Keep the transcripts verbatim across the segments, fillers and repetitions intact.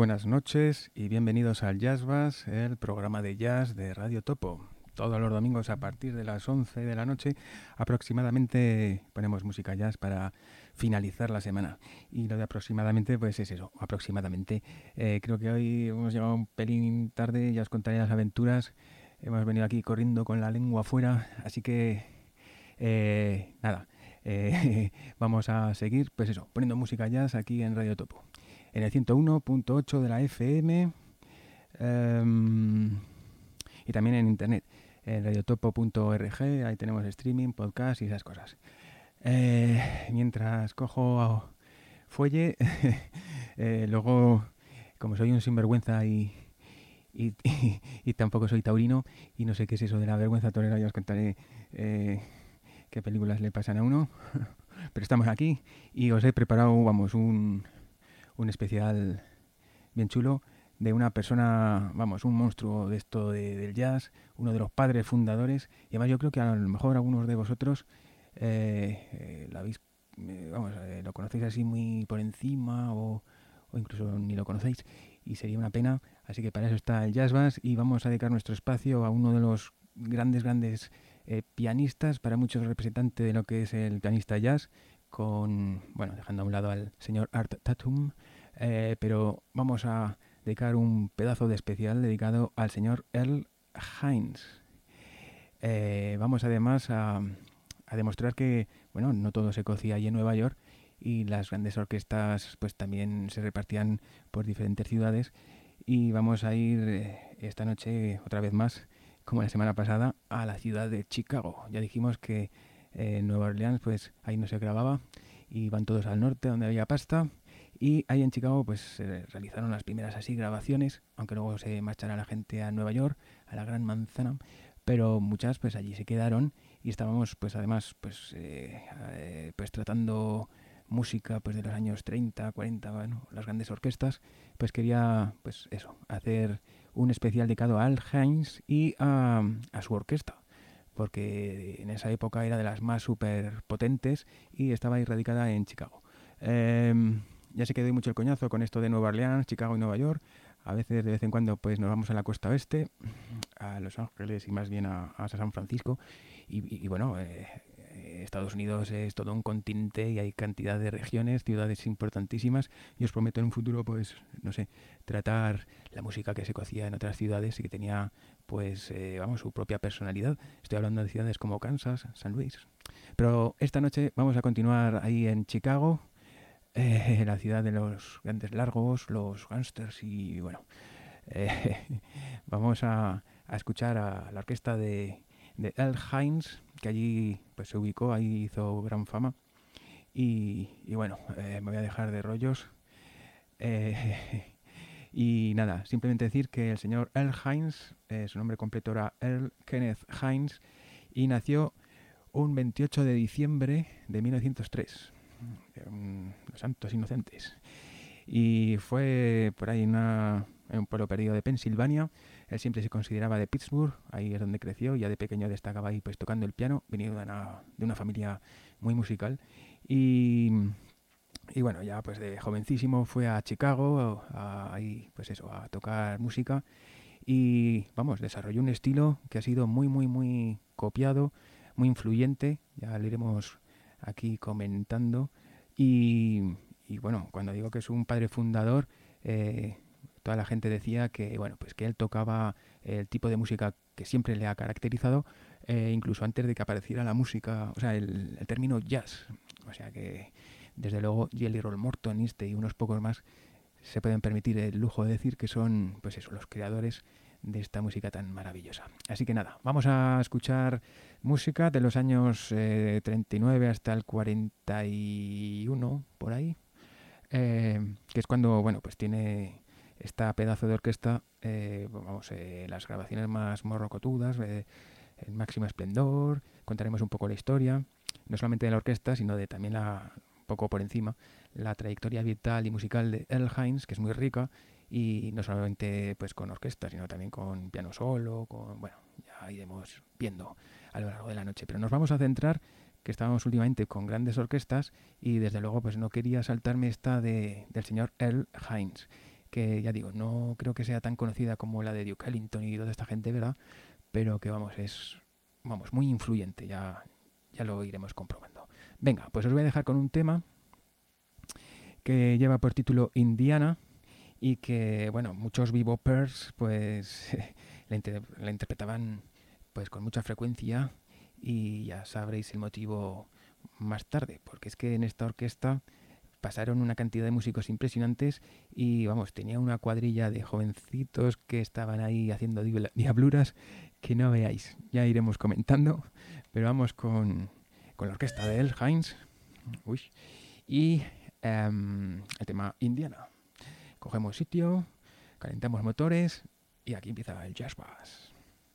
buenas noches y bienvenidos al Jazz Bass, el programa de jazz de Radio Topo. Todos los domingos a partir de las once de la noche aproximadamente ponemos música jazz para finalizar la semana. Y lo de aproximadamente, pues es eso, aproximadamente. Eh, creo que hoy hemos llegado un pelín tarde, ya os contaré las aventuras. Hemos venido aquí corriendo con la lengua afuera, así que eh, nada, eh, vamos a seguir, pues eso, poniendo música jazz aquí en Radio Topo. En el ciento uno punto ocho de la F M um, y también en internet, en radiotopo punto org, ahí tenemos streaming, podcast y esas cosas. Eh, mientras cojo fuelle, eh, luego, como soy un sinvergüenza y, y, y, y tampoco soy taurino y no sé qué es eso de la vergüenza torera, ya os contaré eh, qué películas le pasan a uno, pero estamos aquí y os he preparado, vamos, un... un especial bien chulo de una persona, vamos, un monstruo de esto de, del jazz, uno de los padres fundadores, y además yo creo que a lo mejor algunos de vosotros eh, eh, lo habéis, eh, vamos, eh, lo conocéis así muy por encima o, o incluso ni lo conocéis y sería una pena, así que para eso está el Jazz Bass y vamos a dedicar nuestro espacio a uno de los grandes, grandes eh, pianistas, para muchos representante de lo que es el pianista jazz, con, bueno, dejando a un lado al señor Art Tatum, eh, pero vamos a dedicar un pedazo de especial dedicado al señor Earl Hines. Eh, vamos además a, a demostrar que, bueno, no todo se cocía allí en Nueva York y las grandes orquestas pues también se repartían por diferentes ciudades y vamos a ir eh, esta noche otra vez más, como la semana pasada, a la ciudad de Chicago. Ya dijimos que en eh, Nueva Orleans pues ahí no se grababa y van todos al norte donde había pasta y ahí en Chicago pues se realizaron las primeras así grabaciones, aunque luego se marchará la gente a Nueva York, a la Gran Manzana, pero muchas pues allí se quedaron y estábamos pues además pues eh, eh, pues tratando música pues de los años treinta, cuarenta, bueno, las grandes orquestas, pues quería pues eso, hacer un especial dedicado a Earl Hines y a, a su orquesta, porque en esa época era de las más súper potentes y estaba ahí radicada en Chicago. Eh, ya sé que doy mucho el coñazo con esto de Nueva Orleans, Chicago y Nueva York. A veces, de vez en cuando, pues nos vamos a la costa oeste, a Los Ángeles y más bien a, a San Francisco. Y, y, y bueno, eh, Estados Unidos es todo un continente y hay cantidad de regiones, ciudades importantísimas. Y os prometo en un futuro, pues, no sé, tratar la música que se cocía en otras ciudades y que tenía, pues, eh, vamos, su propia personalidad. Estoy hablando de ciudades como Kansas, San Luis. Pero esta noche vamos a continuar ahí en Chicago, eh, la ciudad de los grandes largos, los gángsters y, bueno, eh, vamos a, a escuchar a la orquesta de, de Earl Hines, que allí pues se ubicó, ahí hizo gran fama. Y, y bueno, eh, me voy a dejar de rollos. Eh, y nada, simplemente decir que el señor Earl Hines, eh, su nombre completo era Earl Kenneth Hines, y nació un veintiocho de diciembre de mil novecientos tres. Um, los santos inocentes. Y fue por ahí una, en un pueblo perdido de Pensilvania. Él siempre se consideraba de Pittsburgh, ahí es donde creció, y ya de pequeño destacaba ahí pues tocando el piano, venido de una, de una familia muy musical. Y, y bueno, ya pues de jovencísimo fue a Chicago, a, ahí pues eso, a tocar música. Y vamos, desarrolló un estilo que ha sido muy, muy, muy copiado, muy influyente, ya lo iremos aquí comentando. Y, y bueno, cuando digo que es un padre fundador, eh, toda la gente decía que bueno, pues que él tocaba el tipo de música que siempre le ha caracterizado, eh, incluso antes de que apareciera la música, o sea, el, el término jazz. O sea que desde luego Jelly Roll Morton, este y unos pocos más se pueden permitir el lujo de decir que son, pues eso, los creadores de esta música tan maravillosa. Así que nada, vamos a escuchar música de los años eh, treinta y nueve hasta el cuarenta y uno, por ahí, eh, que es cuando, bueno, pues tiene esta pedazo de orquesta, eh, vamos, eh, las grabaciones más morrocotudas, eh, el máximo esplendor, contaremos un poco la historia, no solamente de la orquesta, sino de también la, un poco por encima, la trayectoria vital y musical de Earl Hines, que es muy rica, y no solamente pues con orquesta, sino también con piano solo, con, bueno, ya iremos viendo a lo largo de la noche. Pero nos vamos a centrar, que estábamos últimamente con grandes orquestas, y desde luego pues no quería saltarme esta de, del señor Earl Hines, que ya digo, no creo que sea tan conocida como la de Duke Ellington y toda esta gente, ¿verdad? Pero que vamos, es vamos, muy influyente, ya, ya lo iremos comprobando. Venga, pues os voy a dejar con un tema que lleva por título Indiana y que, bueno, muchos bebopers pues la, inter la interpretaban pues con mucha frecuencia y ya sabréis el motivo más tarde, porque es que en esta orquesta pasaron una cantidad de músicos impresionantes y vamos, tenía una cuadrilla de jovencitos que estaban ahí haciendo diabluras que no veáis, ya iremos comentando, pero vamos con, con la orquesta de El Heinz. Uy, y um, el tema Indiana. Cogemos sitio, calentamos motores y aquí empieza el Jazz Bass.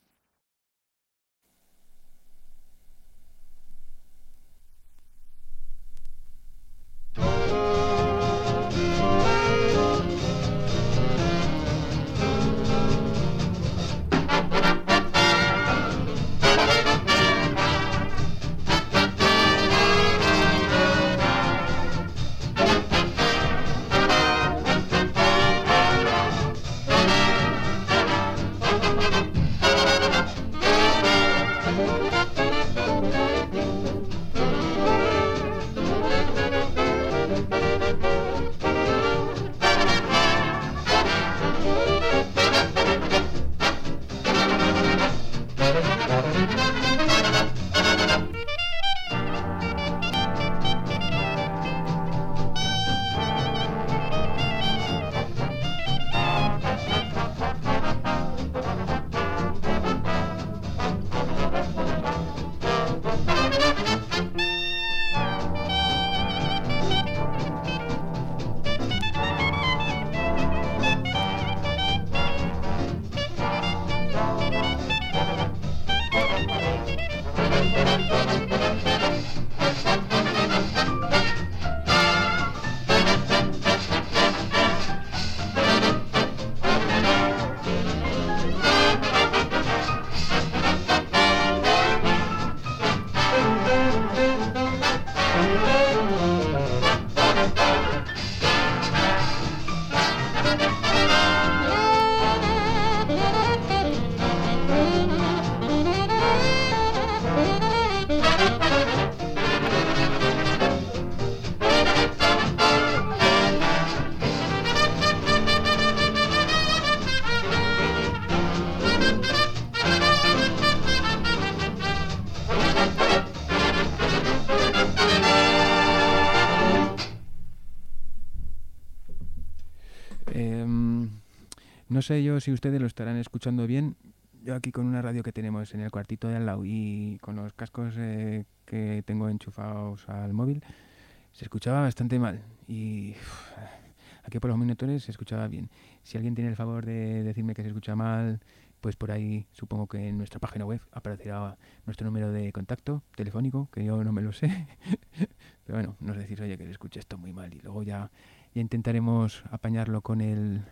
No sé yo si ustedes lo estarán escuchando bien. Yo aquí con una radio que tenemos en el cuartito de al lado y con los cascos eh, que tengo enchufados al móvil, se escuchaba bastante mal. Y uf, aquí por los monitores se escuchaba bien. Si alguien tiene el favor de decirme que se escucha mal, pues por ahí supongo que en nuestra página web aparecerá nuestro número de contacto telefónico, que yo no me lo sé. Pero bueno, nos decís, oye, que se escucha esto muy mal. Y luego ya, ya intentaremos apañarlo con el...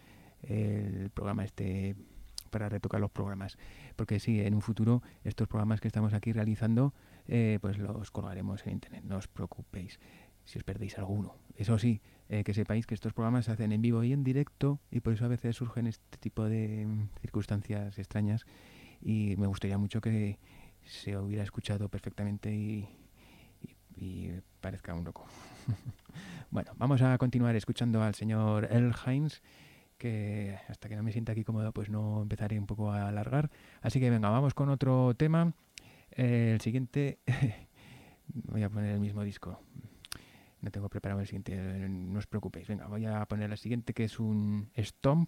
el programa este para retocar los programas, porque sí, en un futuro estos programas que estamos aquí realizando eh, pues los colgaremos en internet, no os preocupéis si os perdéis alguno. Eso sí, eh, que sepáis que estos programas se hacen en vivo y en directo y por eso a veces surgen este tipo de circunstancias extrañas y me gustaría mucho que se hubiera escuchado perfectamente y, y, y parezca un loco. Bueno, vamos a continuar escuchando al señor El Heinz, que hasta que no me sienta aquí cómodo pues no empezaré un poco a alargar, así que venga, vamos con otro tema. Eh, el siguiente voy a poner el mismo disco, no tengo preparado el siguiente, no os preocupéis, venga, voy a poner el siguiente, que es un Stomp,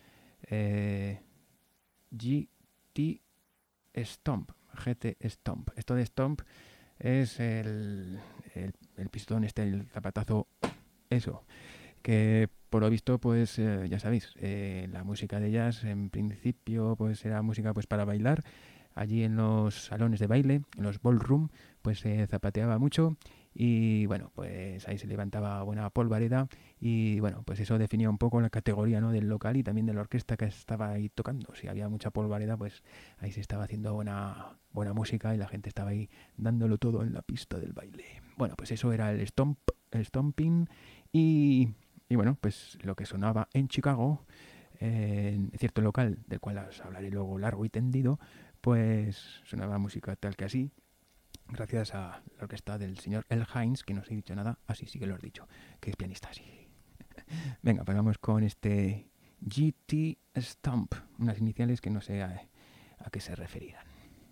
eh, G T Stomp, G T Stomp. Esto de Stomp es el, el, el pistón este, el zapatazo, eso, que por lo visto, pues eh, ya sabéis, eh, la música de jazz en principio pues era música pues para bailar. Allí en los salones de baile, en los ballroom, pues se eh, zapateaba mucho y bueno, pues ahí se levantaba buena polvareda y bueno, pues eso definía un poco la categoría, ¿no?, del local y también de la orquesta que estaba ahí tocando. Si había mucha polvareda, pues ahí se estaba haciendo buena, buena música y la gente estaba ahí dándolo todo en la pista del baile. Bueno, pues eso era el stomp, el stomping y... Y bueno, pues lo que sonaba en Chicago, eh, en cierto local del cual os hablaré luego largo y tendido, pues sonaba música tal que así, gracias a la orquesta del señor El Hines, que no os he dicho nada, así sí que lo he dicho, que es pianista así. Venga, pues vamos con este G T Stomp, unas iniciales que no sé a, a qué se referirán.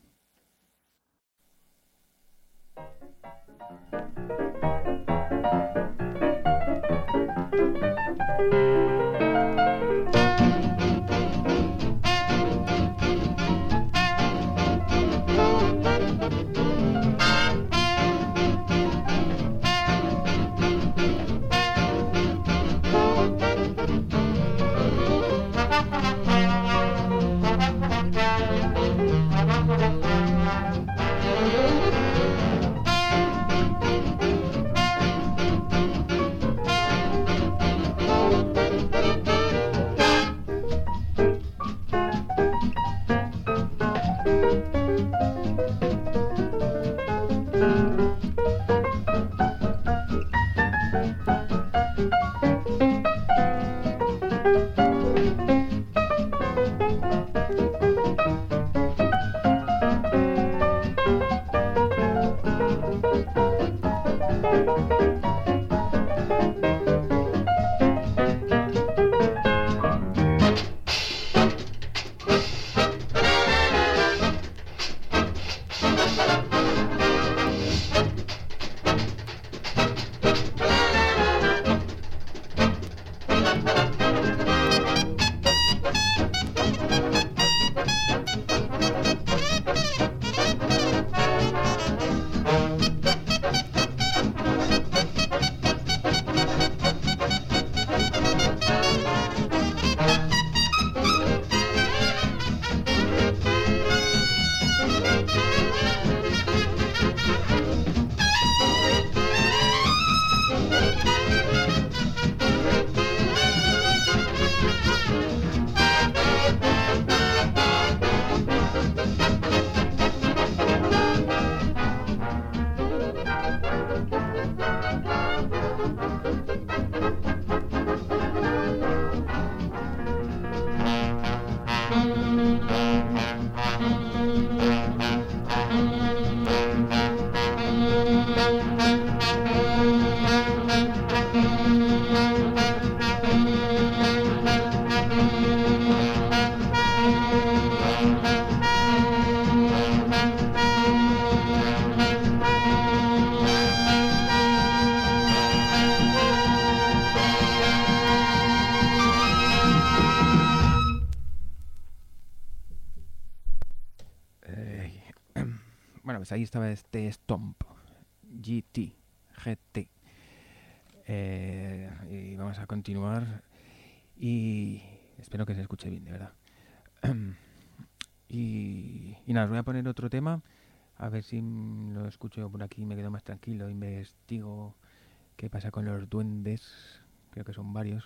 Pues ahí estaba este Stomp, G T, G T. Eh, y vamos a continuar y espero que se escuche bien, de verdad. y, y nada, os voy a poner otro tema, a ver si lo escucho por aquí, me quedo más tranquilo, investigo qué pasa con los duendes, creo que son varios,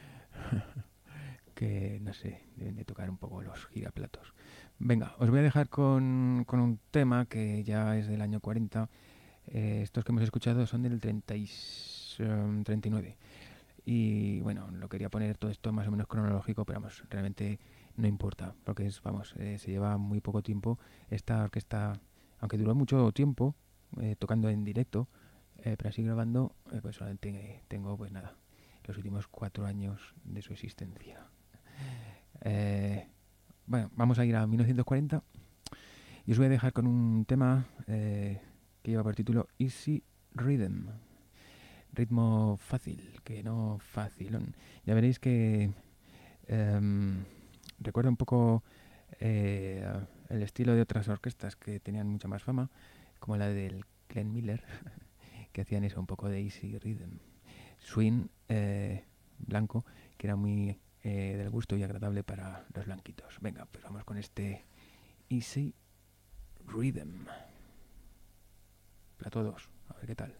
que no sé, deben de tocar un poco los giraplatos. Venga, os voy a dejar con, con un tema que ya es del año cuarenta. Eh, estos que hemos escuchado son del treinta y nueve. Y bueno, lo quería poner todo esto más o menos cronológico, pero vamos, realmente no importa, porque es, vamos, eh, se lleva muy poco tiempo. Esta orquesta, aunque duró mucho tiempo eh, tocando en directo, eh, pero así grabando, eh, pues solamente tengo, pues nada, los últimos cuatro años de su existencia. Eh, bueno, vamos a ir a mil novecientos cuarenta y os voy a dejar con un tema eh, que lleva por título Easy Rhythm, ritmo fácil, que no facilón. Ya veréis que eh, recuerda un poco eh, el estilo de otras orquestas que tenían mucha más fama, como la del Glenn Miller, que hacían eso, un poco de Easy Rhythm, swing eh, blanco, que era muy eh, del gusto y agradable para los blanquitos. Venga, pues vamos con este Easy Rhythm para todos, a ver qué tal.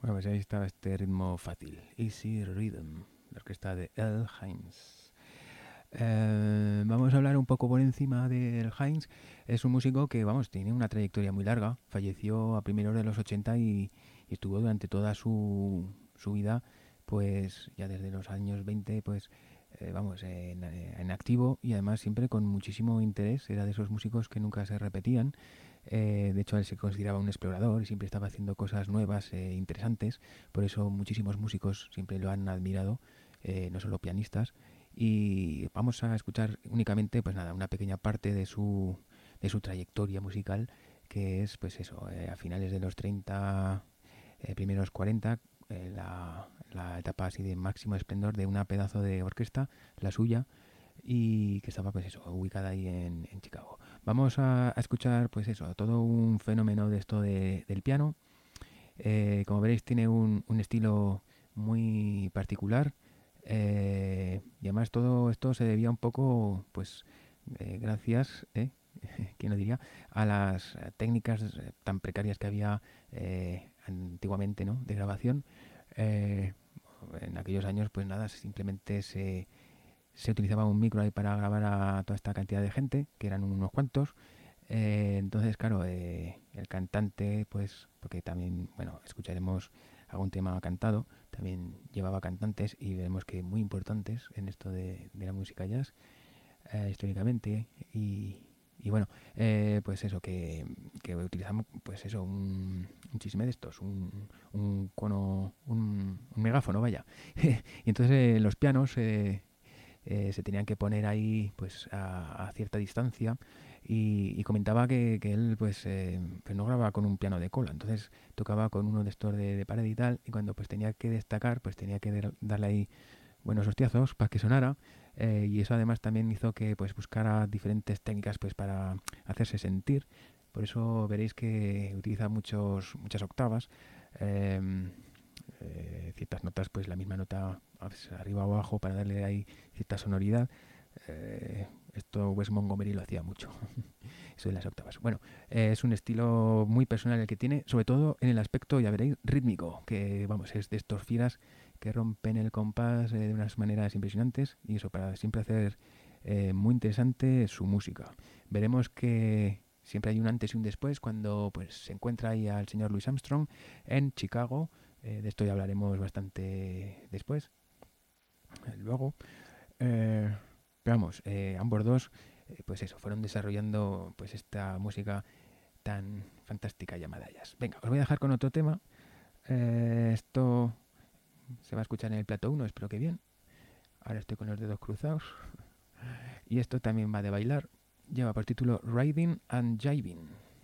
Bueno, pues ahí estaba este ritmo fácil, Easy Rhythm, la orquesta de Earl Hines. Eh, vamos a hablar un poco por encima de Earl Hines. Es un músico que, vamos, tiene una trayectoria muy larga. Falleció a primeros de los ochenta y, y estuvo durante toda su, su vida, pues ya desde los años veinte, pues eh, vamos, en, en activo, y además siempre con muchísimo interés. Era de esos músicos que nunca se repetían. Eh, de hecho, él se consideraba un explorador y siempre estaba haciendo cosas nuevas e interesantes. Por eso muchísimos músicos siempre lo han admirado, eh, no solo pianistas. Y vamos a escuchar únicamente, pues nada, una pequeña parte de su, de su trayectoria musical, que es, pues eso, eh, a finales de los treinta, eh, primeros cuarenta, eh, la, la etapa así de máximo esplendor de una pedazo de orquesta, la suya, y que estaba, pues eso, ubicada ahí en, en Chicago. Vamos a, a escuchar, pues eso, todo un fenómeno de esto de, del piano. Eh, como veréis, tiene un, un estilo muy particular, eh, y además todo esto se debía un poco, pues, eh, gracias, eh, ¿quién lo diría?, a las técnicas tan precarias que había eh, antiguamente, ¿no?, de grabación. Eh, en aquellos años, pues nada, simplemente se se utilizaba un micro ahí para grabar a toda esta cantidad de gente, que eran unos cuantos. Eh, entonces, claro, eh, el cantante, pues, porque también, bueno, escucharemos algún tema cantado, también llevaba cantantes y veremos que muy importantes en esto de, de la música jazz, eh, históricamente. Y, y bueno, eh, pues eso, que, que utilizamos, pues eso, un, un chisme de estos, un, un cono, un, un megáfono, vaya. Y entonces eh, los pianos... Eh, Eh, se tenían que poner ahí, pues a, a cierta distancia, y, y comentaba que, que él pues, eh, pues no grababa con un piano de cola, entonces tocaba con uno de estos de, de pared y tal, y cuando pues tenía que destacar, pues tenía que der, darle ahí buenos hostiazos para que sonara, eh, y eso además también hizo que pues buscara diferentes técnicas pues para hacerse sentir. Por eso veréis que utiliza muchos muchas octavas, eh, eh, ciertas notas, pues la misma nota arriba o abajo para darle ahí cierta sonoridad. Eh, esto Wes Montgomery lo hacía mucho, eso de las octavas. Bueno, eh, es un estilo muy personal el que tiene, sobre todo en el aspecto, ya veréis, rítmico, que vamos, es de estos fieras que rompen el compás eh, de unas maneras impresionantes, y eso para siempre hacer eh, muy interesante su música. Veremos que siempre hay un antes y un después cuando pues se encuentra ahí al señor Louis Armstrong en Chicago. Eh, de esto ya hablaremos bastante después, eh, luego. Eh, pero vamos, eh, ambos dos, eh, pues eso, fueron desarrollando pues esta música tan fantástica llamada jazz. Venga, os voy a dejar con otro tema. Eh, esto se va a escuchar en el plato uno, espero que bien. Ahora estoy con los dedos cruzados. Y esto también va de bailar. Lleva por título Riding and Jiving.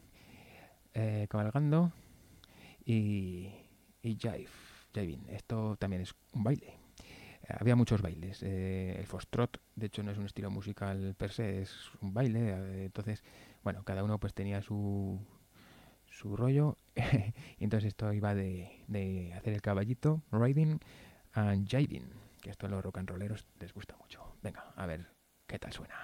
Eh, cabalgando y... y jive, jiving. Esto también es un baile. Eh, había muchos bailes. Eh, el foxtrot, de hecho, no es un estilo musical per se, es un baile. Eh, entonces, bueno, cada uno pues tenía su su rollo. Y entonces esto iba de, de hacer el caballito, riding and jiving, que esto a los rock and rolleros les gusta mucho. Venga, a ver qué tal suena.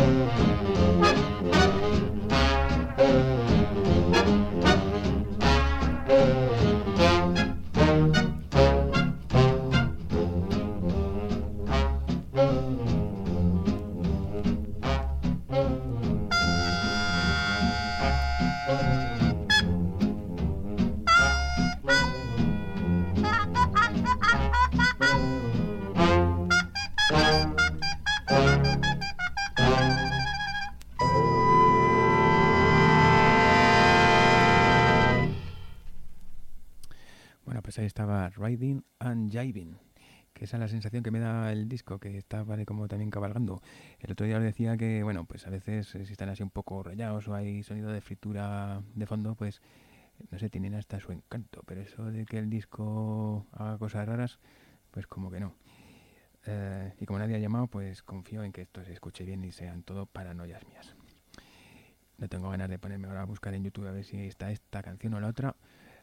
Pues ahí estaba Riding and Jiving, que esa es la sensación que me da el disco, que está vale, como también cabalgando. El otro día os decía que, bueno, pues a veces eh, si están así un poco rayados o hay sonido de fritura de fondo, pues no sé, tienen hasta su encanto, pero eso de que el disco haga cosas raras, pues como que no. Eh, y como nadie ha llamado, pues confío en que esto se escuche bien y sean todo paranoias mías. No tengo ganas de ponerme ahora a buscar en YouTube a ver si está esta canción o la otra.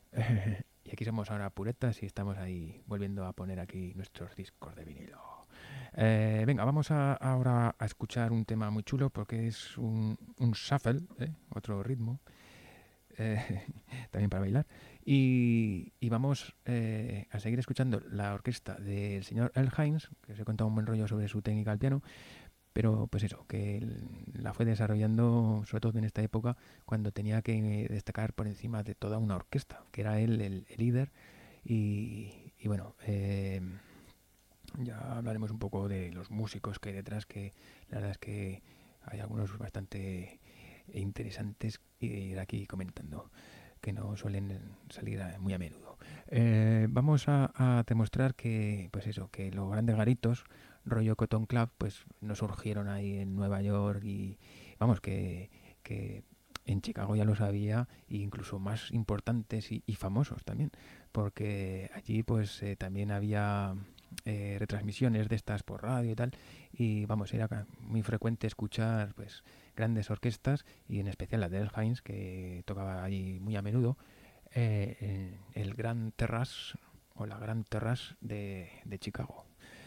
Y aquí somos ahora puretas y estamos ahí volviendo a poner aquí nuestros discos de vinilo. Eh, venga, vamos a, ahora a escuchar un tema muy chulo porque es un, un shuffle, ¿eh? Otro ritmo, eh, también para bailar. Y, y vamos eh, a seguir escuchando la orquesta del señor Earl Hines, que os he contado un buen rollo sobre su técnica al piano. Pero pues eso, que la fue desarrollando sobre todo en esta época cuando tenía que destacar por encima de toda una orquesta, que era él el, el líder. Y, y bueno, eh, ya hablaremos un poco de los músicos que hay detrás, que la verdad es que hay algunos bastante interesantes ir aquí comentando, que no suelen salir muy a menudo. Eh, vamos a, a demostrar que, pues eso, que los grandes garitos rollo Cotton Club pues no surgieron ahí en Nueva York y vamos que, que en Chicago ya los había, e incluso más importantes y, y famosos también, porque allí pues eh, también había eh, retransmisiones de estas por radio y tal, y vamos, era muy frecuente escuchar pues grandes orquestas y en especial la de Earl Hines, que tocaba allí muy a menudo, eh, el Gran Terrace o la Gran Terrace de, de Chicago.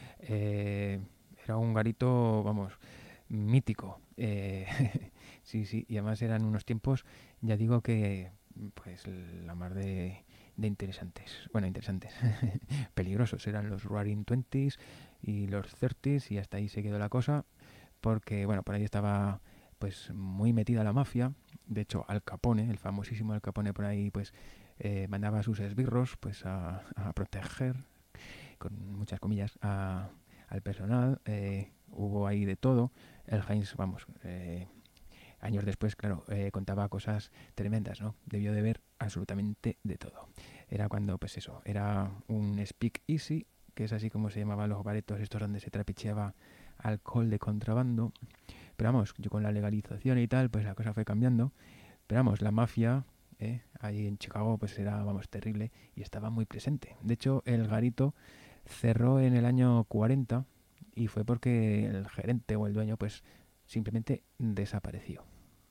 Eh, era un garito, vamos, mítico. Eh, sí, sí, y además eran unos tiempos, ya digo que, pues, la mar de, de interesantes. Bueno, interesantes. Peligrosos. Eran los Roaring Twenties y los Thirties y hasta ahí se quedó la cosa, porque, bueno, por ahí estaba, pues, muy metida la mafia. De hecho, Al Capone, el famosísimo Al Capone por ahí, pues, eh, mandaba a sus esbirros, pues, a, a proteger, con muchas comillas, a, al personal. Eh, hubo ahí de todo. El Hines, vamos, eh, años después, claro, eh, contaba cosas tremendas, ¿no? Debió de ver absolutamente de todo. Era cuando, pues eso, era un speak easy, que es así como se llamaban los baretos estos donde se trapicheaba alcohol de contrabando. Pero vamos, yo con la legalización y tal, pues la cosa fue cambiando. Pero vamos, la mafia, eh, ahí en Chicago, pues era, vamos, terrible y estaba muy presente. De hecho, el garito cerró en el año cuarenta y fue porque el gerente o el dueño pues simplemente desapareció.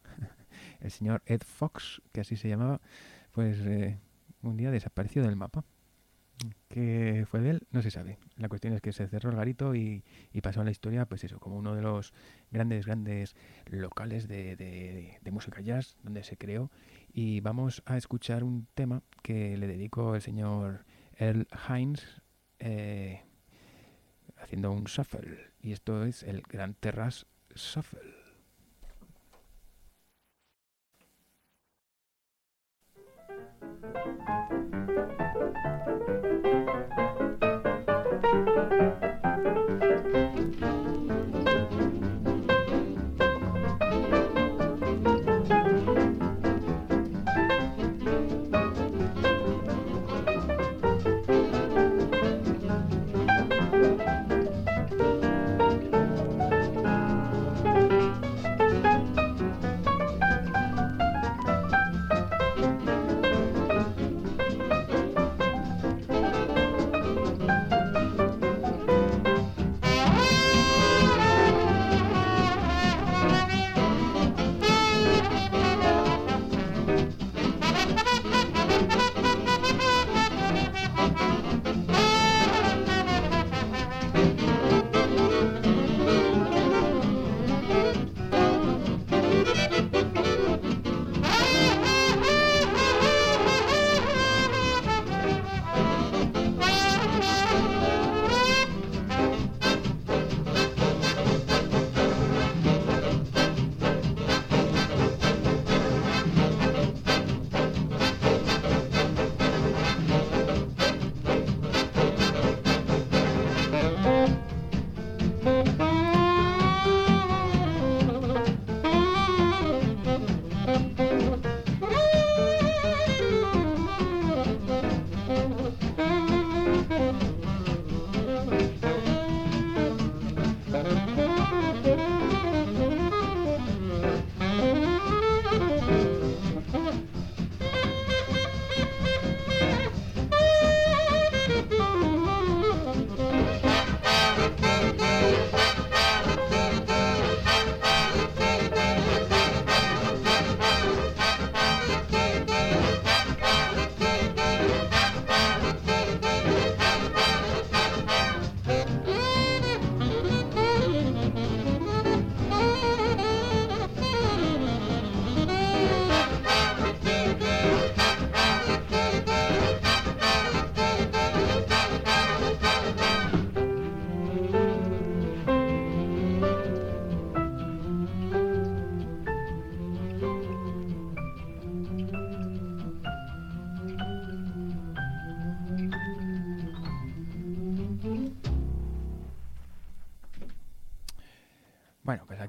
El señor Ed Fox, que así se llamaba, pues eh, un día desapareció del mapa. ¿Qué fue de él? No se sabe. La cuestión es que se cerró el garito y, y pasó a la historia, pues eso, como uno de los grandes, grandes locales de, de, de música jazz donde se creó. Y vamos a escuchar un tema que le dedicó el señor Earl Hines, Eh, haciendo un shuffle, y esto es el Gran Terrace Shuffle.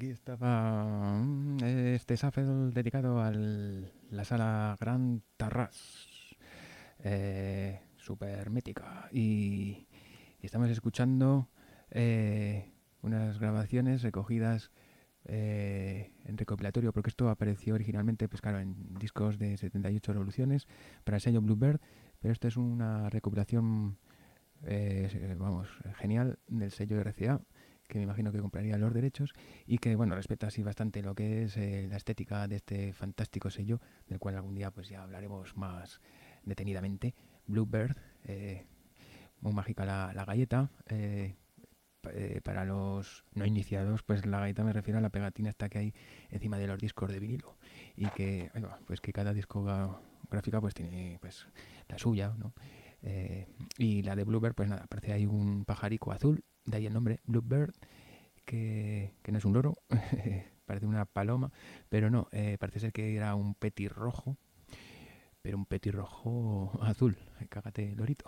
Aquí estaba mm, este Shuffle dedicado a la sala Grand Tarrás, eh, super mítica. Y, y estamos escuchando eh, unas grabaciones recogidas eh, en recopilatorio, porque esto apareció originalmente, pues claro, en discos de setenta y ocho revoluciones para el sello Bluebird, pero esto es una recopilación, eh, vamos, genial del sello R C A, que me imagino que compraría los derechos y que, bueno, respeta así bastante lo que es eh, la estética de este fantástico sello, del cual algún día pues ya hablaremos más detenidamente. Bluebird, eh, muy mágica la, la galleta. Eh, eh, para los no iniciados, pues la galleta me refiero a la pegatina esta que hay encima de los discos de vinilo y que, ahí va, pues que cada discográfica pues tiene pues la suya, ¿no? Eh, y la de Bluebird, pues nada, parece ahí un pajarico azul, de ahí el nombre Bluebird, que, que no es un loro, parece una paloma, pero no, eh, parece ser que era un petirrojo, pero un petirrojo azul. Cágate, lorito.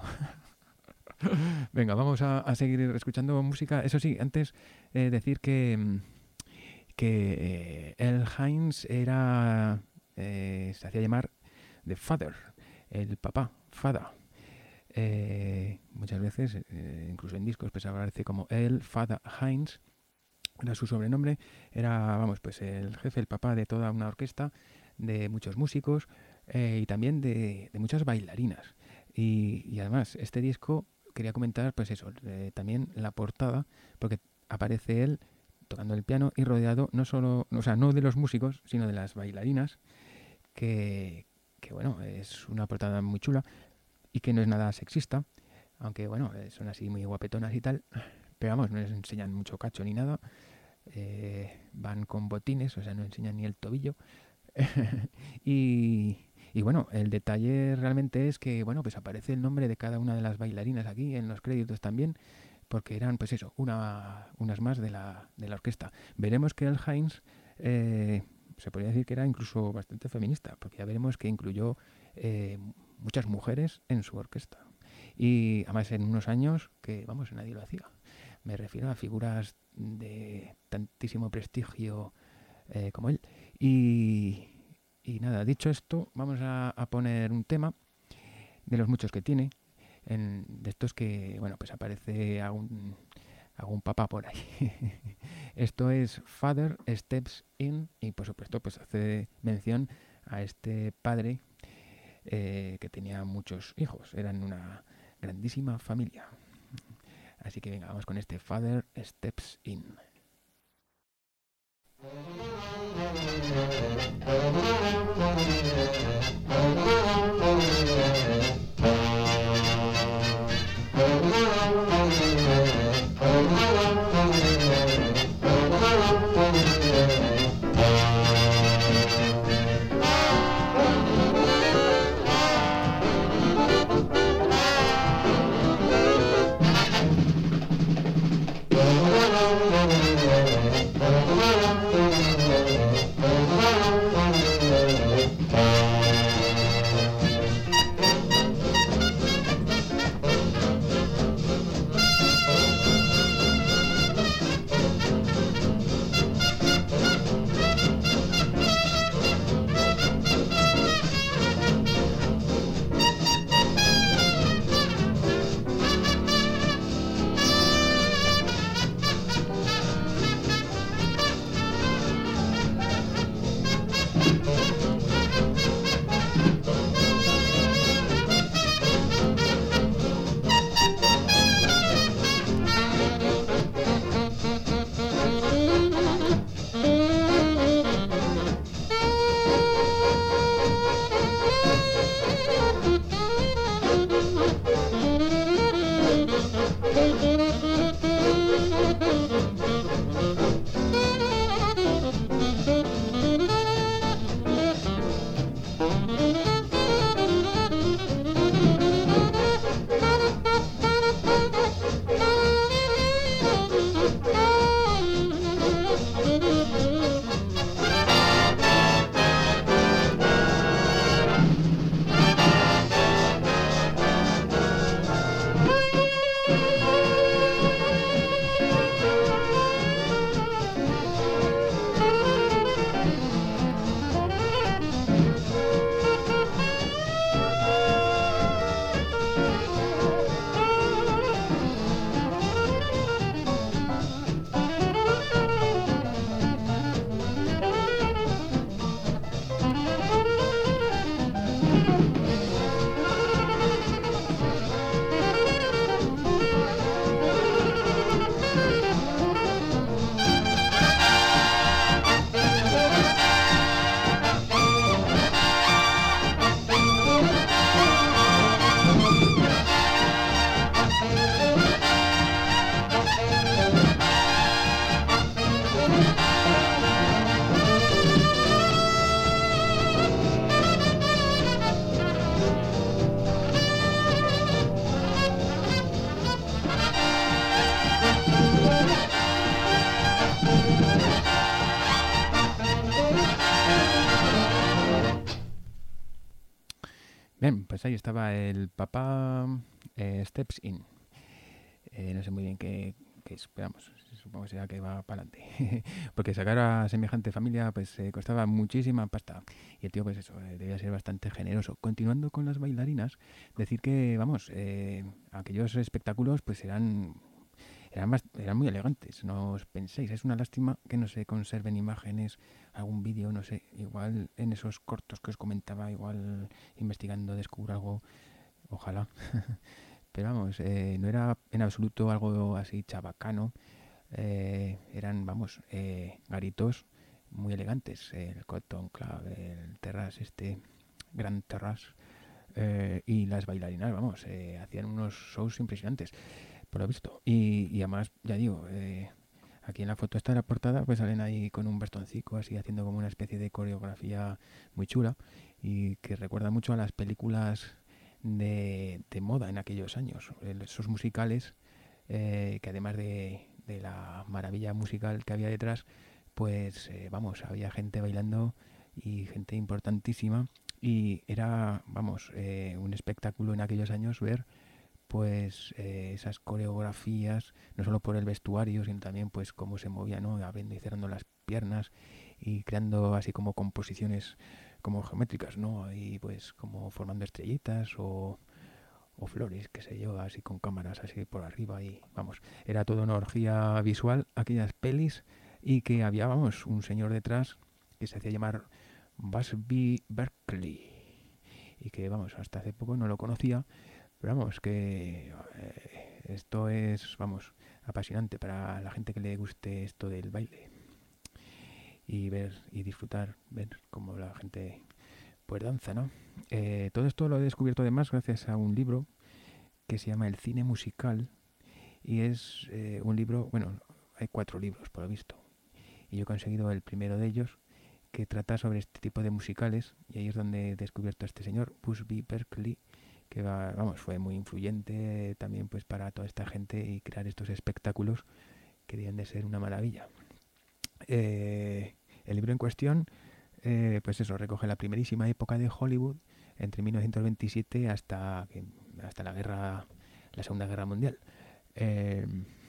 Venga, vamos a, a seguir escuchando música. Eso sí, antes eh, decir que, que eh, Earl Hines era, eh, se hacía llamar The Father, el papá, Fada. Eh, muchas veces, eh, incluso en discos, pues aparece como el Fada Hines, era su sobrenombre, era, vamos, pues el jefe, el papá de toda una orquesta, de muchos músicos eh, y también de, de muchas bailarinas. Y, y además, este disco, quería comentar, pues eso, eh, también la portada, porque aparece él tocando el piano y rodeado no solo, o sea, no de los músicos, sino de las bailarinas, que, que bueno, es una portada muy chula y que no es nada sexista, aunque bueno, son así muy guapetonas y tal, pero vamos, no les enseñan mucho cacho ni nada, eh, van con botines, o sea, no enseñan ni el tobillo. y, y bueno, el detalle realmente es que, bueno, pues aparece el nombre de cada una de las bailarinas aquí en los créditos también, porque eran, pues eso, una, unas más de la, de la orquesta. Veremos que el Hines eh, se podría decir que era incluso bastante feminista, porque ya veremos que incluyó eh, muchas mujeres en su orquesta. Y además en unos años que, vamos, nadie lo hacía. Me refiero a figuras de tantísimo prestigio eh, como él. Y, y nada, dicho esto, vamos a, a poner un tema de los muchos que tiene, en, de estos que, bueno, pues aparece algún, algún papá por ahí. Esto es Father Steps In, y por supuesto pues hace mención a este padre eh, que tenía muchos hijos, eran una grandísima familia. Así que venga, vamos con este Father Steps In. Bien, pues ahí estaba el papá eh, Steps In. Eh, no sé muy bien qué, qué es, pero vamos, supongo que será que va para adelante. Porque sacar a semejante familia pues eh, costaba muchísima pasta. Y el tío pues eso, eh, debía ser bastante generoso. Continuando con las bailarinas, decir que, vamos, eh, aquellos espectáculos pues eran... Eran, bast- eran muy elegantes, no os penséis. Es una lástima que no se conserven imágenes, algún vídeo, no sé. Igual en esos cortos que os comentaba, igual investigando descubro algo, ojalá. Pero vamos, eh, no era en absoluto algo así chabacano. Eh, eran, vamos, eh, garitos muy elegantes. El Cotton Club, el Terrace, este Gran Terrace. Eh, y las bailarinas, vamos, eh, hacían unos shows impresionantes, por lo visto. Y, y además, ya digo, eh, aquí en la foto esta de la portada, pues salen ahí con un bastoncico así haciendo como una especie de coreografía muy chula y que recuerda mucho a las películas de, de moda en aquellos años. Esos musicales eh, que además de, de la maravilla musical que había detrás, pues eh, vamos, había gente bailando y gente importantísima y era, vamos, eh, un espectáculo en aquellos años ver pues eh, esas coreografías, no solo por el vestuario, sino también pues cómo se movía, ¿no? Abriendo y cerrando las piernas y creando así como composiciones como geométricas, ¿no? Y pues como formando estrellitas o, o flores, qué sé yo, así con cámaras así por arriba y vamos, era toda una orgía visual aquellas pelis y que había, vamos, un señor detrás que se hacía llamar Busby Berkeley y que, vamos, hasta hace poco no lo conocía. Pero vamos, que eh, esto es, vamos, apasionante para la gente que le guste esto del baile. Y ver y disfrutar, ver cómo la gente pues danza, ¿no? Eh, todo esto lo he descubierto además gracias a un libro que se llama El cine musical. Y es eh, un libro, bueno, hay cuatro libros por lo visto. Y yo he conseguido el primero de ellos que trata sobre este tipo de musicales. Y ahí es donde he descubierto a este señor, Busby Berkeley, que va, vamos, fue muy influyente también pues para toda esta gente y crear estos espectáculos que deben de ser una maravilla. Eh, el libro en cuestión, eh, pues eso, recoge la primerísima época de Hollywood, entre mil novecientos veintisiete hasta, hasta la guerra, la Segunda Guerra Mundial. Eh,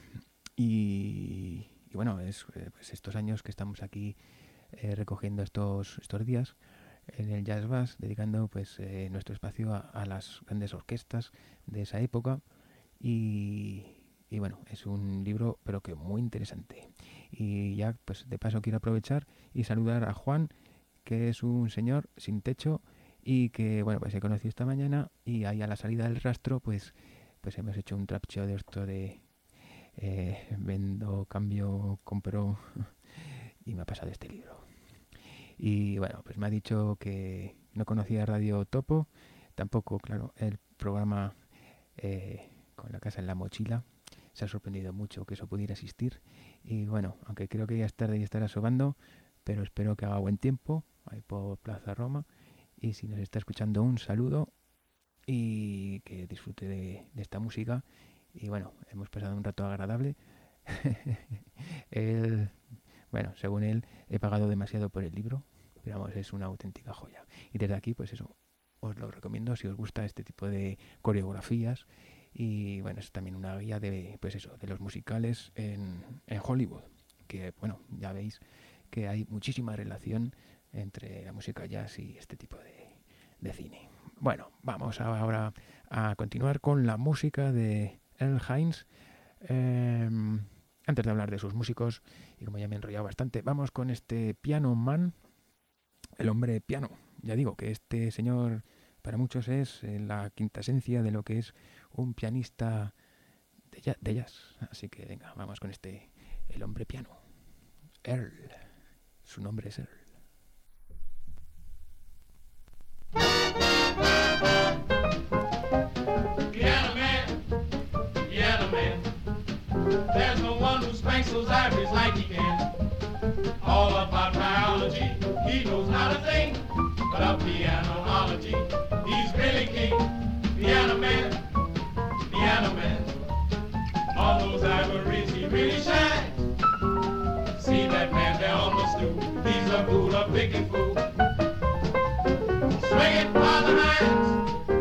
y, y bueno, es eh, pues estos años que estamos aquí eh, recogiendo estos, estos días en el Jazz Bass, dedicando pues eh, nuestro espacio a, a las grandes orquestas de esa época y, y bueno, es un libro pero que muy interesante. Y ya pues de paso quiero aprovechar y saludar a Juan, que es un señor sin techo y que bueno, pues he conocido esta mañana y ahí a la salida del rastro pues pues hemos hecho un trap show de esto de eh, vendo, cambio, compro y me ha pasado este libro. Y bueno, pues me ha dicho que no conocía Radio Topo, tampoco, claro, el programa eh, con la casa en la mochila. Se ha sorprendido mucho que eso pudiera existir. Y bueno, aunque creo que ya es tarde y estará sobando, pero espero que haga buen tiempo ahí por Plaza Roma. Y si nos está escuchando, un saludo y que disfrute de, de esta música. Y bueno, hemos pasado un rato agradable. Él, bueno, según él, he pagado demasiado por el libro, pero vamos, es una auténtica joya. Y desde aquí, pues eso, os lo recomiendo si os gusta este tipo de coreografías. Y bueno, es también una guía de, pues eso, de los musicales en, en Hollywood. Que bueno, ya veis que hay muchísima relación entre la música jazz y este tipo de, de cine. Bueno, vamos ahora a continuar con la música de Earl Hines. Eh, antes de hablar de sus músicos, y como ya me he enrollado bastante, vamos con este Piano Man, el hombre piano. Ya digo que este señor para muchos es eh, la quinta esencia de lo que es un pianista de jazz, de jazz. Así que venga, vamos con este, el hombre piano. Earl, su nombre es Earl. Piano man, piano man. There's no one who spanks those ivories like he can. All about biology, he knows not a thing but a pianology. He's really king, piano man, piano man. On those ivories he really shines. See that man there on the stool, he's a fool, a picking fool. Swing it by the hands.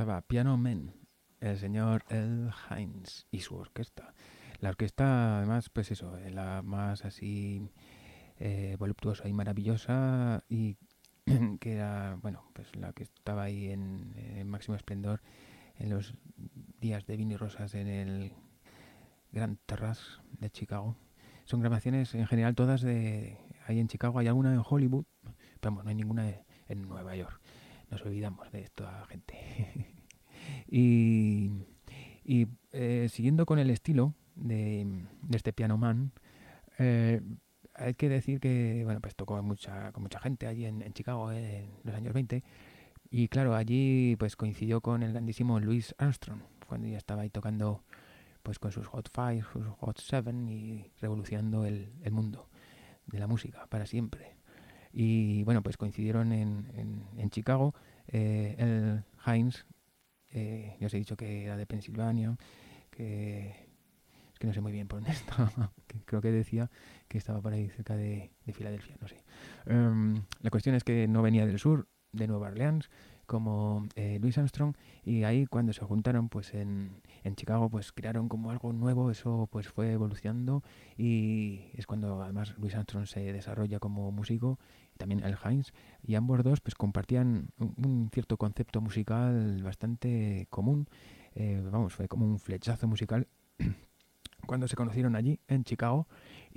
estaba Piano Man, el señor El Hines y su orquesta. La orquesta, además, pues eso, la más así eh, voluptuosa y maravillosa, y que era, bueno, pues la que estaba ahí en, en máximo esplendor en los días de Vino y Rosas en el Grand Terrace de Chicago. Son grabaciones en general todas de ahí en Chicago. Hay alguna en Hollywood, pero bueno, no hay ninguna en Nueva York. Nos olvidamos de esta gente. y y eh, siguiendo con el estilo de, de este Piano Man, eh, hay que decir que bueno, pues tocó mucha, con mucha gente allí en, en Chicago eh, en los años veinte. Y claro, allí pues coincidió con el grandísimo Louis Armstrong, cuando ya estaba ahí tocando pues con sus Hot Five, sus Hot Seven y revolucionando el, el mundo de la música para siempre. Y bueno, pues coincidieron en, en, en Chicago. Eh, el Hines, eh, ya os he dicho que era de Pensilvania, que es que no sé muy bien por dónde estaba, que creo que decía que estaba por ahí cerca de, de Filadelfia, no sé. Um, la cuestión es que no venía del sur, de Nueva Orleans, como eh, Louis Armstrong, y ahí cuando se juntaron pues en, en Chicago pues crearon como algo nuevo. Eso pues fue evolucionando, y es cuando además Louis Armstrong se desarrolla como músico, y también el Hines, y ambos dos pues compartían un, un cierto concepto musical bastante común. Eh, vamos, fue como un flechazo musical cuando se conocieron allí en Chicago,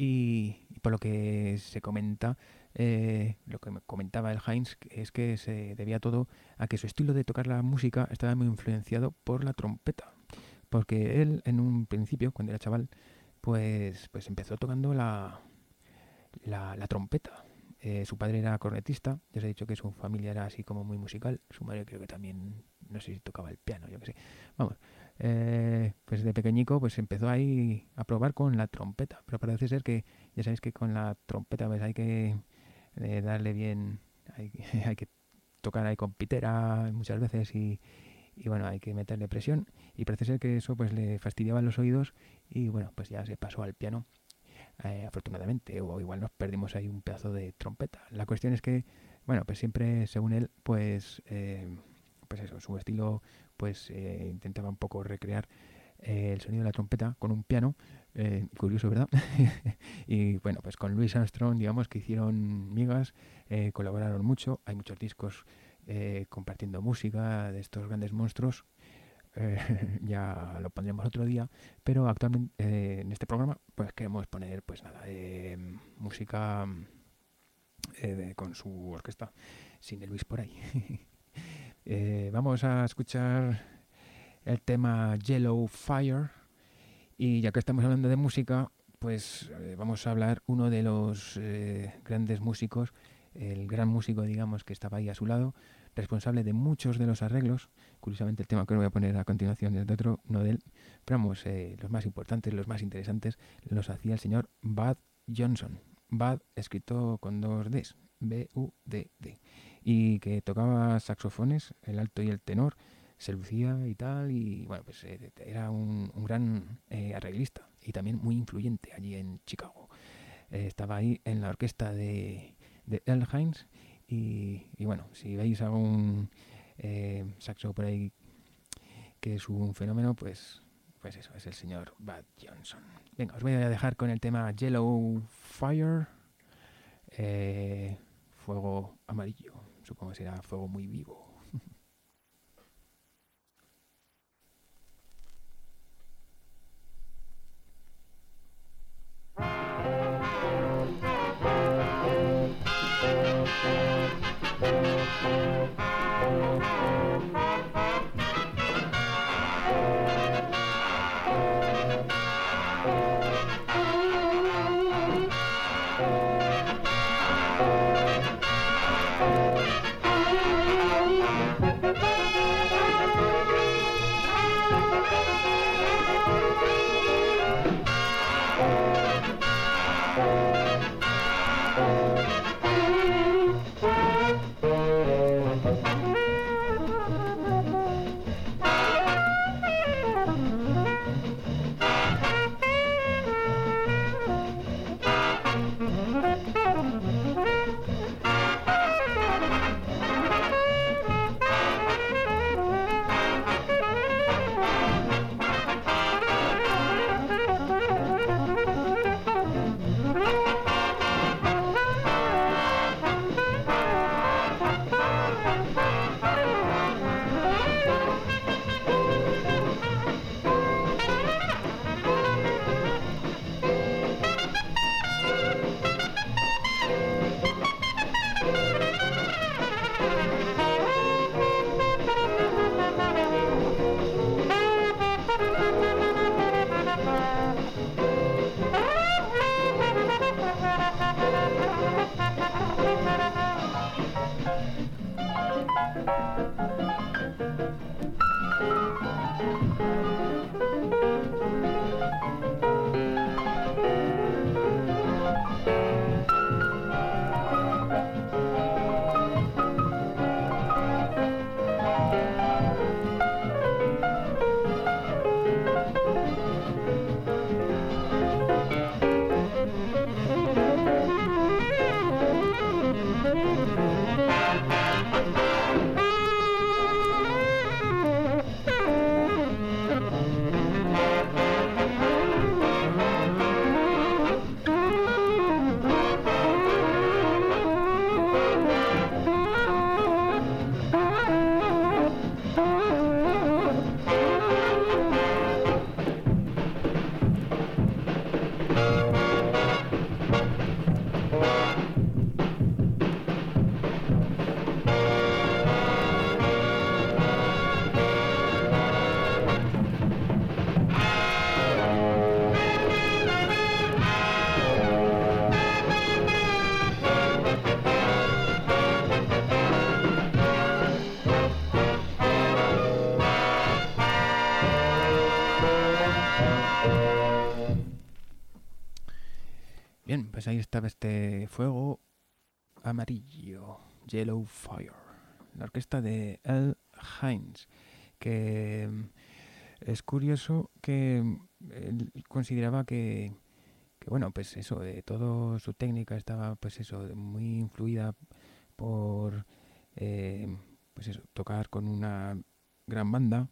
y, y por lo que se comenta, eh, lo que me comentaba el Hines es que se debía todo a que su estilo de tocar la música estaba muy influenciado por la trompeta, porque él en un principio, cuando era chaval, pues, pues empezó tocando la, la, la trompeta. Eh, su padre era cornetista, ya os he dicho que su familia era así como muy musical, su madre creo que también, no sé si tocaba el piano, yo qué sé, vamos. Eh, pues de pequeñico pues empezó ahí a probar con la trompeta, pero parece ser que ya sabéis que con la trompeta pues hay que eh, darle bien, hay, hay que tocar ahí con pitera muchas veces, y, y bueno, hay que meterle presión, y parece ser que eso pues le fastidiaba los oídos, y bueno, pues ya se pasó al piano, eh, afortunadamente, o igual nos perdimos ahí un pedazo de trompeta. La cuestión es que, bueno, pues siempre según él pues eh, pues eso, su estilo pues eh, intentaba un poco recrear eh, el sonido de la trompeta con un piano, eh, curioso, ¿verdad? Y bueno, pues con Louis Armstrong, digamos que hicieron migas, eh, colaboraron mucho, hay muchos discos eh, compartiendo música de estos grandes monstruos, eh, ya lo pondremos otro día, pero actualmente eh, en este programa pues queremos poner pues nada, eh, música eh, de, con su orquesta, sin el Luis por ahí. Eh, vamos a escuchar el tema Yellow Fire, y ya que estamos hablando de música, pues eh, vamos a hablar uno de los eh, grandes músicos, el gran músico, digamos, que estaba ahí a su lado, responsable de muchos de los arreglos. Curiosamente el tema que os voy a poner a continuación es de otro, no de él, pero vamos, eh, los más importantes, los más interesantes, los hacía el señor Bud Johnson. Bud escrito con dos Ds, B U D D, y que tocaba saxofones, el alto y el tenor, se lucía y tal, y bueno, pues eh, era un, un gran eh, arreglista, y también muy influyente allí en Chicago. Eh, estaba ahí en la orquesta de, de Earl Hines, y, y bueno, si veis algún eh, saxo por ahí que es un fenómeno, pues pues eso, es el señor Bud Johnson. Venga, os voy a dejar con el tema Yellow Fire, eh, fuego amarillo, supongo que será fuego muy vivo. Bien, pues ahí estaba este fuego amarillo, Yellow Fire, la orquesta de Earl Hines, que es curioso que él consideraba que, que bueno, pues eso, de todo su técnica estaba pues eso, muy influida por eh, pues eso, tocar con una gran banda.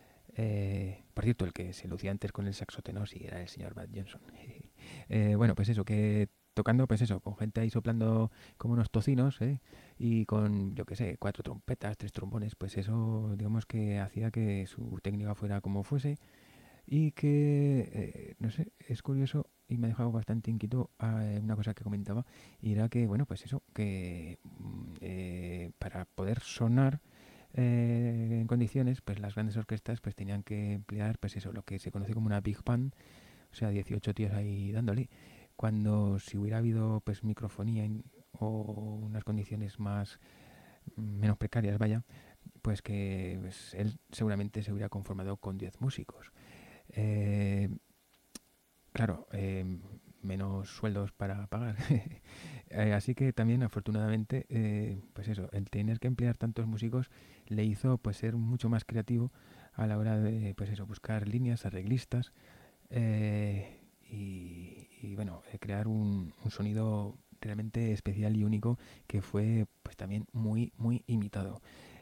Eh, por cierto, el que se lucía antes con el saxo tenor sí era el señor Bud Johnson. eh, bueno, pues eso, que tocando, pues eso, con gente ahí soplando como unos tocinos, ¿eh? Y con, yo qué sé, cuatro trompetas, tres trombones, pues eso, digamos que hacía que su técnica fuera como fuese y que, eh, no sé, es curioso y me ha dejado bastante inquieto eh, una cosa que comentaba, y era que, bueno, pues eso, que mm, eh, para poder sonar eh, en condiciones, pues las grandes orquestas pues tenían que emplear, pues eso, lo que se conoce como una big band, o sea, dieciocho tíos ahí dándole, cuando si hubiera habido pues microfonía in- o unas condiciones más menos precarias, vaya, pues que pues, él seguramente se hubiera conformado con diez músicos. Eh, claro, eh, menos sueldos para pagar. Eh, así que también afortunadamente, eh, pues eso, el tener que emplear tantos músicos le hizo pues ser mucho más creativo a la hora de pues eso, buscar líneas, arreglistas eh, y, y, bueno, eh, crear un, un sonido realmente especial y único que fue pues también muy muy imitado.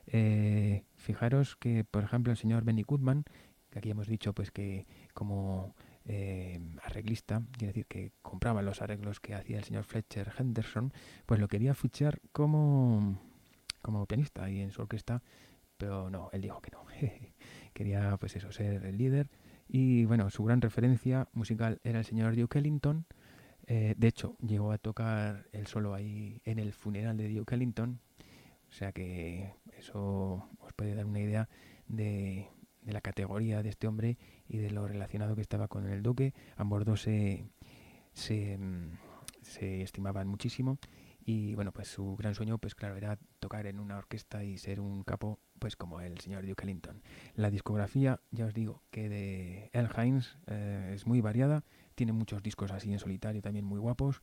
Eh, fijaros que por ejemplo el señor Benny Goodman, que aquí hemos dicho pues que como eh, arreglista, quiere decir que compraba los arreglos que hacía el señor Fletcher Henderson, pues lo quería fichar como, como pianista y en su orquesta, pero no, él dijo que no. Quería pues eso, ser el líder y bueno, su gran referencia musical era el señor Duke Ellington. Eh, de hecho, llegó a tocar el solo ahí en el funeral de Duke Ellington, o sea que eso os puede dar una idea de, de la categoría de este hombre y de lo relacionado que estaba con el duque. Ambos dos se, se, mm, se estimaban muchísimo y bueno, pues su gran sueño, pues claro, era tocar en una orquesta y ser un capo, pues como el señor Duke Ellington. La discografía, ya os digo, que de Earl Hines eh, es muy variada, tiene muchos discos así en solitario también muy guapos,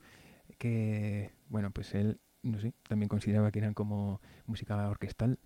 que bueno, pues él, no sé, también consideraba que eran como música orquestal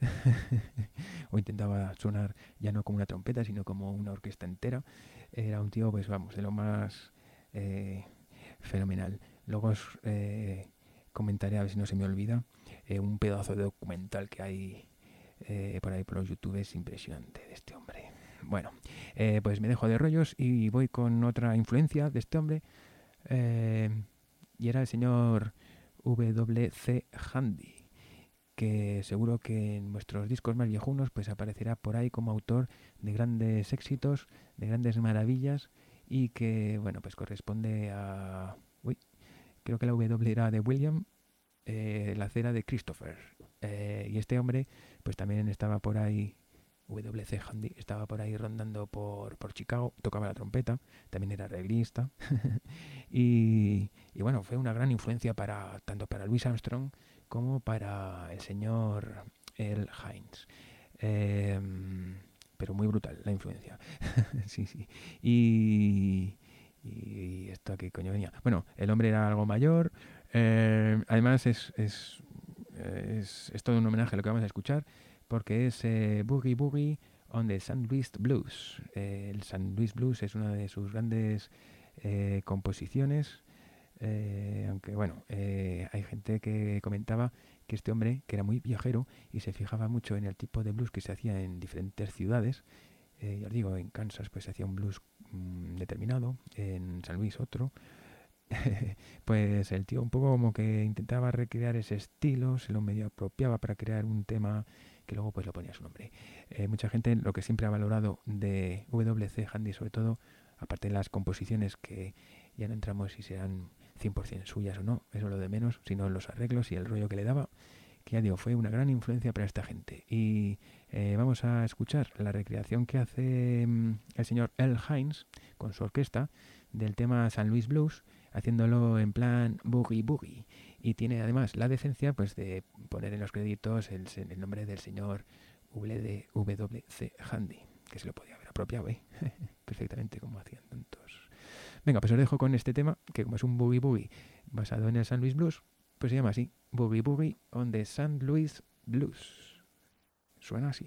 o intentaba sonar ya no como una trompeta, sino como una orquesta entera. Era un tío, pues vamos, de lo más eh, fenomenal. Luego os eh, comentaré, a ver si no se me olvida, eh, un pedazo de documental que hay eh, por ahí por los youtubes impresionante de este hombre. Bueno, eh, pues me dejo de rollos y voy con otra influencia de este hombre, eh, y era el señor W C Handy, que seguro que en vuestros discos más viejunos pues aparecerá por ahí como autor de grandes éxitos, de grandes maravillas, y que bueno, pues corresponde a... Uy, creo que la W era de William, eh, la C era de Christopher, eh, y este hombre pues también estaba por ahí, W C Handy, estaba por ahí rondando por, por Chicago, tocaba la trompeta, también era arreglista y, y bueno, fue una gran influencia para tanto para Louis Armstrong como para el señor Earl Hines. Eh, pero muy brutal la influencia. Sí, sí. Y, y esto qué coño venía. Bueno, el hombre era algo mayor. Eh, además es, es, es, es todo un homenaje a lo que vamos a escuchar, porque es eh, Boogie Boogie on the Saint Louis Blues. Eh, el Saint Louis Blues es una de sus grandes eh, composiciones. Eh, aunque bueno, eh, hay gente que comentaba que este hombre, que era muy viajero y se fijaba mucho en el tipo de blues que se hacía en diferentes ciudades, eh, ya os digo, en Kansas pues se hacía un blues mmm, determinado, en San Luis otro, pues el tío un poco como que intentaba recrear ese estilo, se lo medio apropiaba para crear un tema que luego pues lo ponía a su nombre. Eh, mucha gente lo que siempre ha valorado de W C Handy, sobre todo, aparte de las composiciones que ya no entramos si serán cien por ciento suyas o no, eso es lo de menos, sino los arreglos y el rollo que le daba, que ya digo, fue una gran influencia para esta gente. Y eh, vamos a escuchar la recreación que hace mm, el señor Earl Hines con su orquesta del tema San Luis Blues, haciéndolo en plan boogie boogie. Y tiene además la decencia pues de poner en los créditos el, el nombre del señor W C Handy, que se lo podía haber apropiado, ¿eh? Perfectamente, como hacían tantos. Venga, pues os dejo con este tema, que como es un boogie boogie basado en el San Luis Blues, pues se llama así, Boogie Boogie on the Saint Louis Blues. Suena así.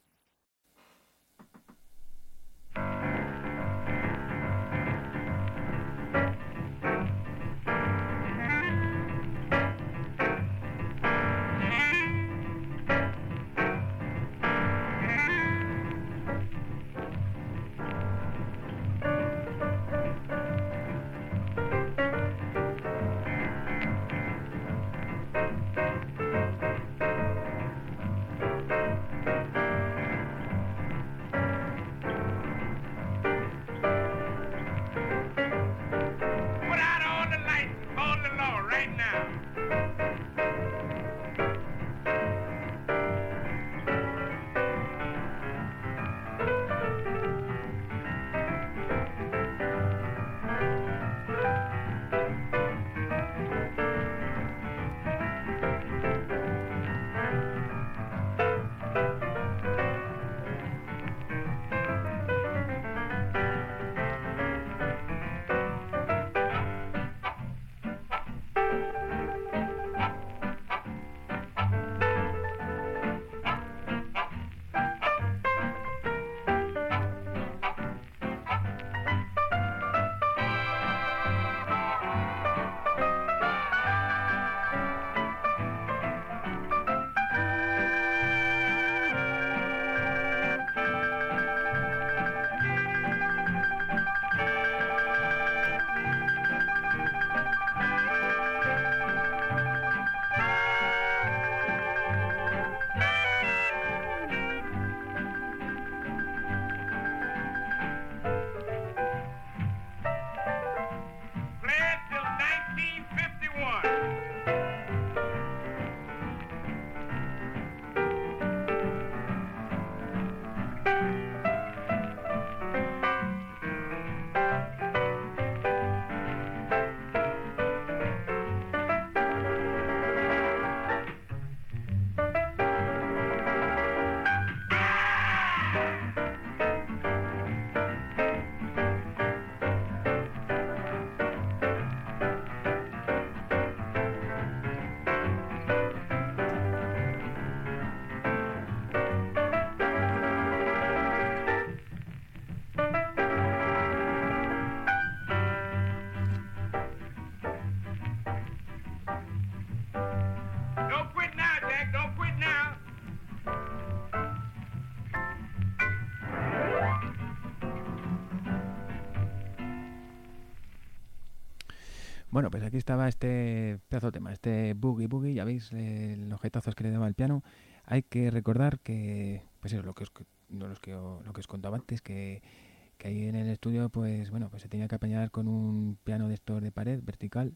Bueno, pues aquí estaba este pedazo de tema, este boogie boogie, ya veis eh, los objetazos que le daba al piano. Hay que recordar que, pues eso, lo que os, no, los que, lo que os contaba antes, que, que ahí en el estudio, pues bueno, pues se tenía que apañar con un piano de estos de pared vertical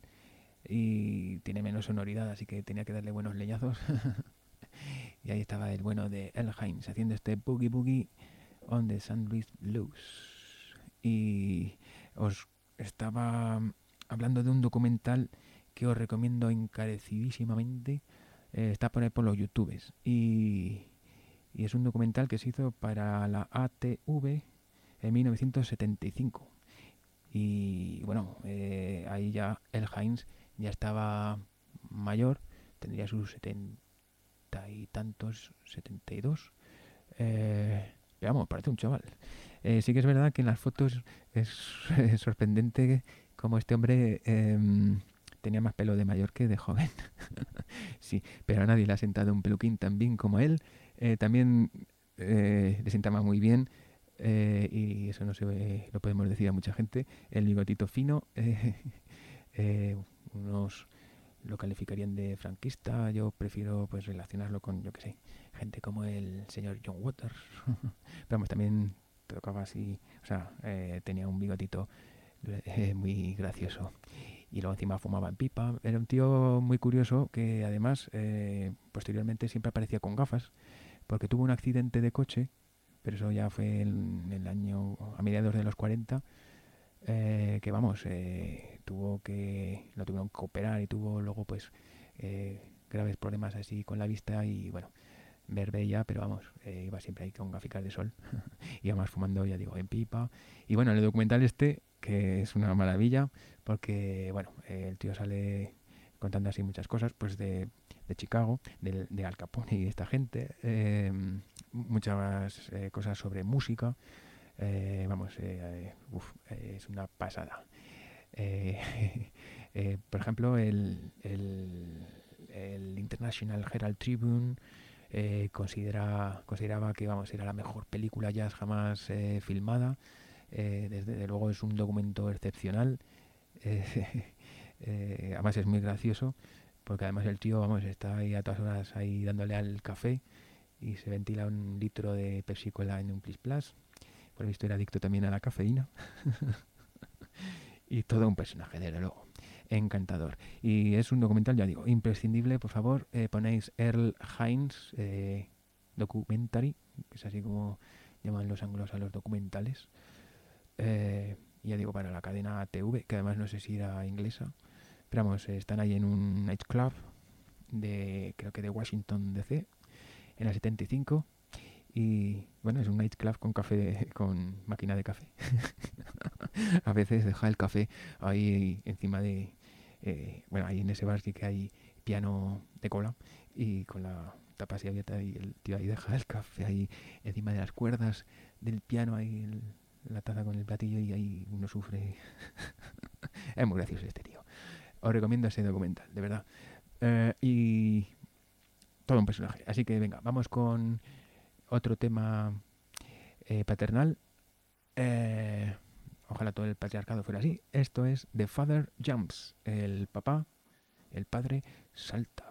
y tiene menos sonoridad, así que tenía que darle buenos leñazos. Y ahí estaba el bueno de Earl Hines haciendo este boogie boogie on the Saint Louis Blues. Y os estaba hablando de un documental que os recomiendo encarecidísimamente, Eh, está por, por los YouTubes. Y, y es un documental que se hizo para la A T V en mil novecientos setenta y cinco. Y bueno, eh, ahí ya el Hines ya estaba mayor, tendría sus setenta y tantos, setenta y dos. Eh, pero vamos, parece un chaval. Eh, sí que es verdad que en las fotos es, es sorprendente como este hombre eh, tenía más pelo de mayor que de joven. Sí, pero a nadie le ha sentado un peluquín tan bien como él. Eh, también eh, le sentaba muy bien. Eh, y eso no se ve, lo podemos decir a mucha gente, el bigotito fino, eh, eh, unos lo calificarían de franquista, yo prefiero pues relacionarlo con, yo que sé, gente como el señor John Waters. Pero vamos, también tocaba así, o sea, eh, tenía un bigotito eh, muy gracioso. Y luego encima fumaba en pipa. Era un tío muy curioso que además eh, posteriormente siempre aparecía con gafas, porque tuvo un accidente de coche, pero eso ya fue en el año, a mediados de los cuarenta, eh, que vamos, eh, tuvo que, lo tuvieron que operar y tuvo luego pues eh, graves problemas así con la vista y bueno, ver bella, pero vamos, eh, iba siempre ahí con gafas de sol, iba más fumando, ya digo, en pipa. Y bueno, el documental este, que es una maravilla, porque bueno, eh, el tío sale contando así muchas cosas, pues de, de Chicago, de, de Al Capone y esta gente, eh, muchas eh, cosas sobre música, eh, vamos, eh, uf, eh, es una pasada. Eh, eh, por ejemplo, el, el, el International Herald Tribune eh, considera, consideraba que vamos, era la mejor película jazz jamás eh, filmada. Eh, desde, desde luego es un documento excepcional. Eh, eh, además es muy gracioso porque además el tío, vamos, está ahí a todas horas ahí dándole al café y se ventila un litro de Pepsi Cola en un Plis Plus. Por visto era adicto también a la cafeína. Y todo un personaje, desde luego. Encantador. Y es un documental, ya digo, imprescindible. Por favor, eh, ponéis Earl Hines eh, Documentary, que es así como llaman los anglos a los documentales. Eh, ya digo, para la cadena A T V, que además no sé si era inglesa. Pero vamos, eh, están ahí en un nightclub de, creo que de Washington D C, en la setenta y cinco. Y bueno, es un nightclub con café, de, con máquina de café. A veces deja el café ahí encima de... Eh, bueno, ahí en ese bar sí que hay piano de cola y con la tapa así abierta y el tío ahí deja el café ahí encima de las cuerdas del piano, ahí el, la taza con el platillo y ahí uno sufre. Es muy gracioso este tío. Os recomiendo ese documental, de verdad. Eh, y todo un personaje. Así que venga, vamos con otro tema eh, paternal. Eh, ojalá todo el patriarcado fuera así. Esto es The Father Jumps. El papá, el padre salta.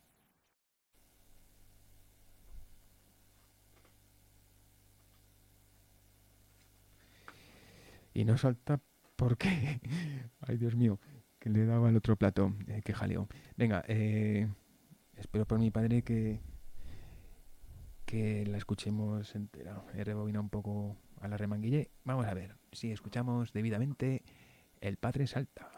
Y no salta porque... Ay, Dios mío, que le daba el otro plato. Eh, qué jaleo. Venga, eh, espero por mi padre que... que la escuchemos entera. He rebobinado un poco a la remanguille. Vamos a ver si escuchamos debidamente El padre salta.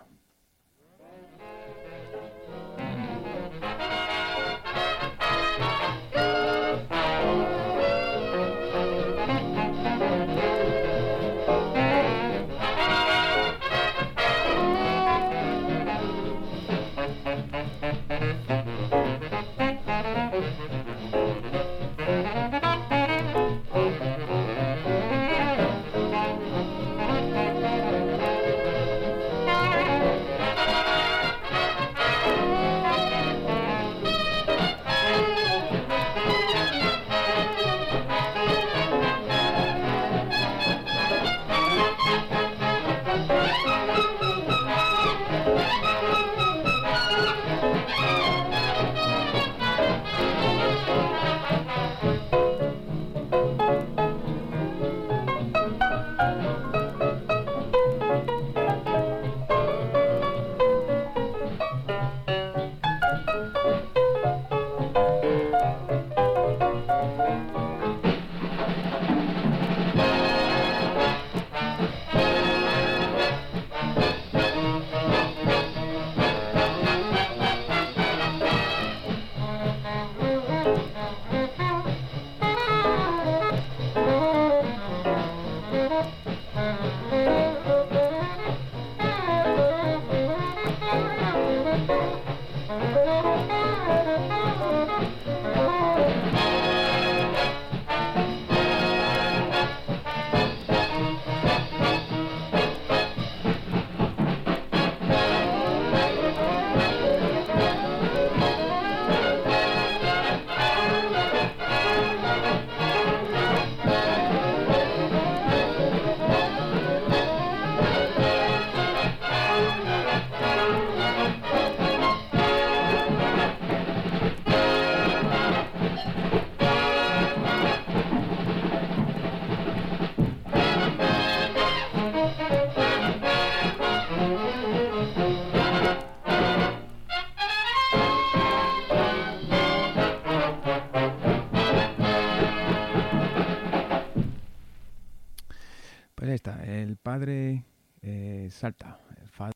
Pues ahí está, el padre eh, salta, el fa-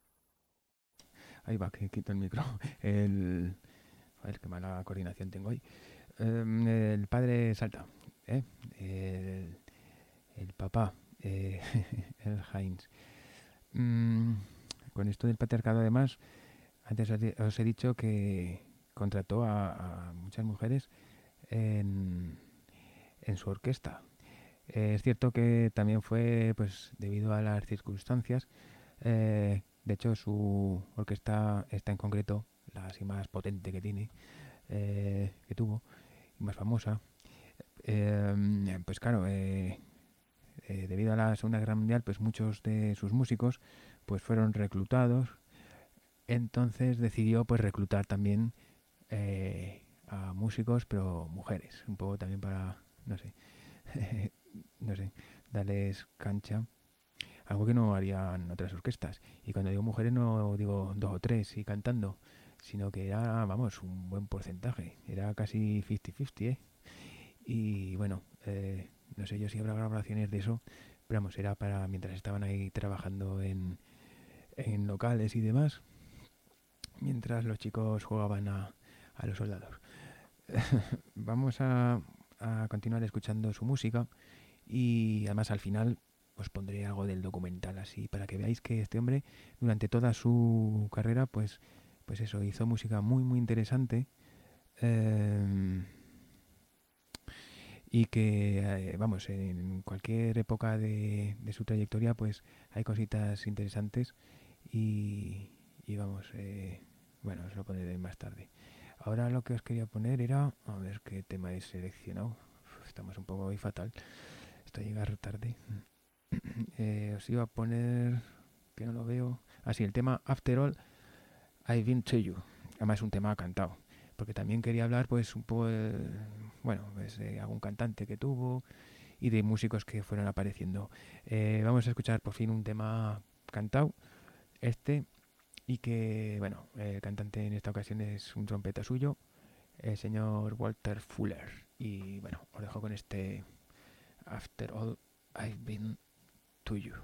ahí va, que quito el micro, el... Joder, qué mala coordinación tengo hoy. Em, el padre salta, ¿eh? el, el papá, eh, el Heinz. Mm, con esto del patriarcado, además, antes os he- os he dicho que contrató a, a muchas mujeres en, en su orquesta. Eh, es cierto que también fue pues debido a las circunstancias. eh, de hecho, su orquesta está en concreto, la así más potente que tiene, eh, que tuvo, y más famosa. Eh, pues claro, eh, eh, debido a la Segunda Guerra Mundial, pues muchos de sus músicos pues fueron reclutados. Entonces decidió pues reclutar también eh, a músicos, pero mujeres, un poco también para, no sé, no sé, darles cancha, algo que no harían otras orquestas. Y cuando digo mujeres no digo dos o tres y cantando, sino que era, vamos, un buen porcentaje, era casi cincuenta cincuenta, ¿eh? Y bueno, eh, no sé yo si habrá grabaciones de eso, pero vamos, era para mientras estaban ahí trabajando en, en locales y demás, mientras los chicos jugaban a, a los soldados. Vamos a, a continuar escuchando su música y además al final os pondré algo del documental así para que veáis que este hombre durante toda su carrera pues, pues eso, hizo música muy muy interesante. Eh, y que, eh, vamos, en cualquier época de, de su trayectoria pues hay cositas interesantes y, y vamos, eh, bueno, os lo pondré más tarde. Ahora lo que os quería poner era, a ver qué tema he seleccionado. Uf, estamos un poco hoy fatal, esto llegar tarde. eh, os iba a poner, que no lo veo, así, el tema After All I've Been to You. Además es un tema cantado, porque también quería hablar pues un poco de, bueno, pues, de algún cantante que tuvo y de músicos que fueron apareciendo. Eh, vamos a escuchar por fin un tema cantado, este, y que, bueno, el cantante en esta ocasión es un trompeta suyo, el señor Walter Fuller. Y bueno, os dejo con este After All I've Been to You.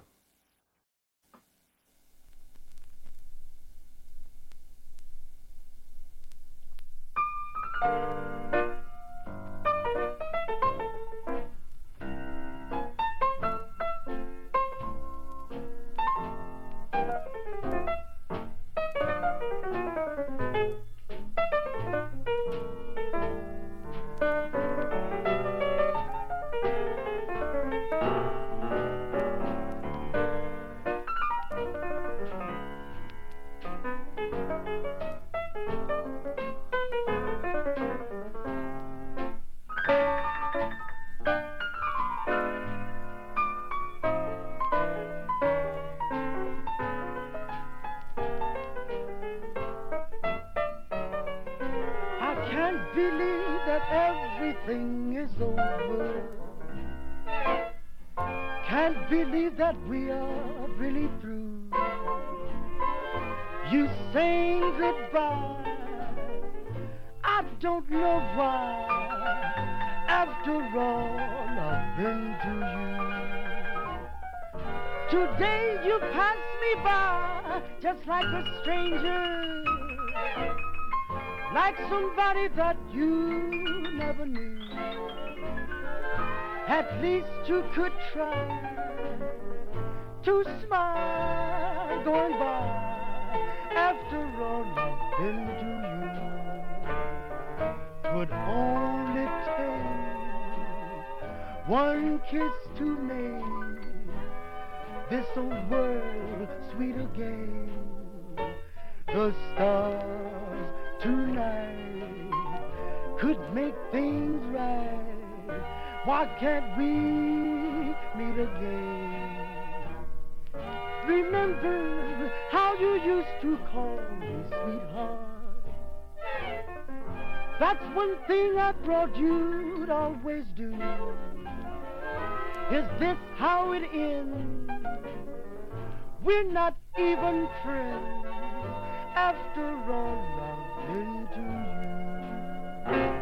Believe that everything is over. Can't believe that we are really through. You saying goodbye, I don't know why. After all I've been to you, today you passed me by just like a stranger, like somebody that you never knew. At least you could try to smile going by. After all I've one kiss to make this old world sweet again. The stars tonight could make things right. Why can't we meet again? Remember how you used to call me sweetheart. That's one thing I brought you'd always do. Is this how it ends? We're not even friends after all I've been to you.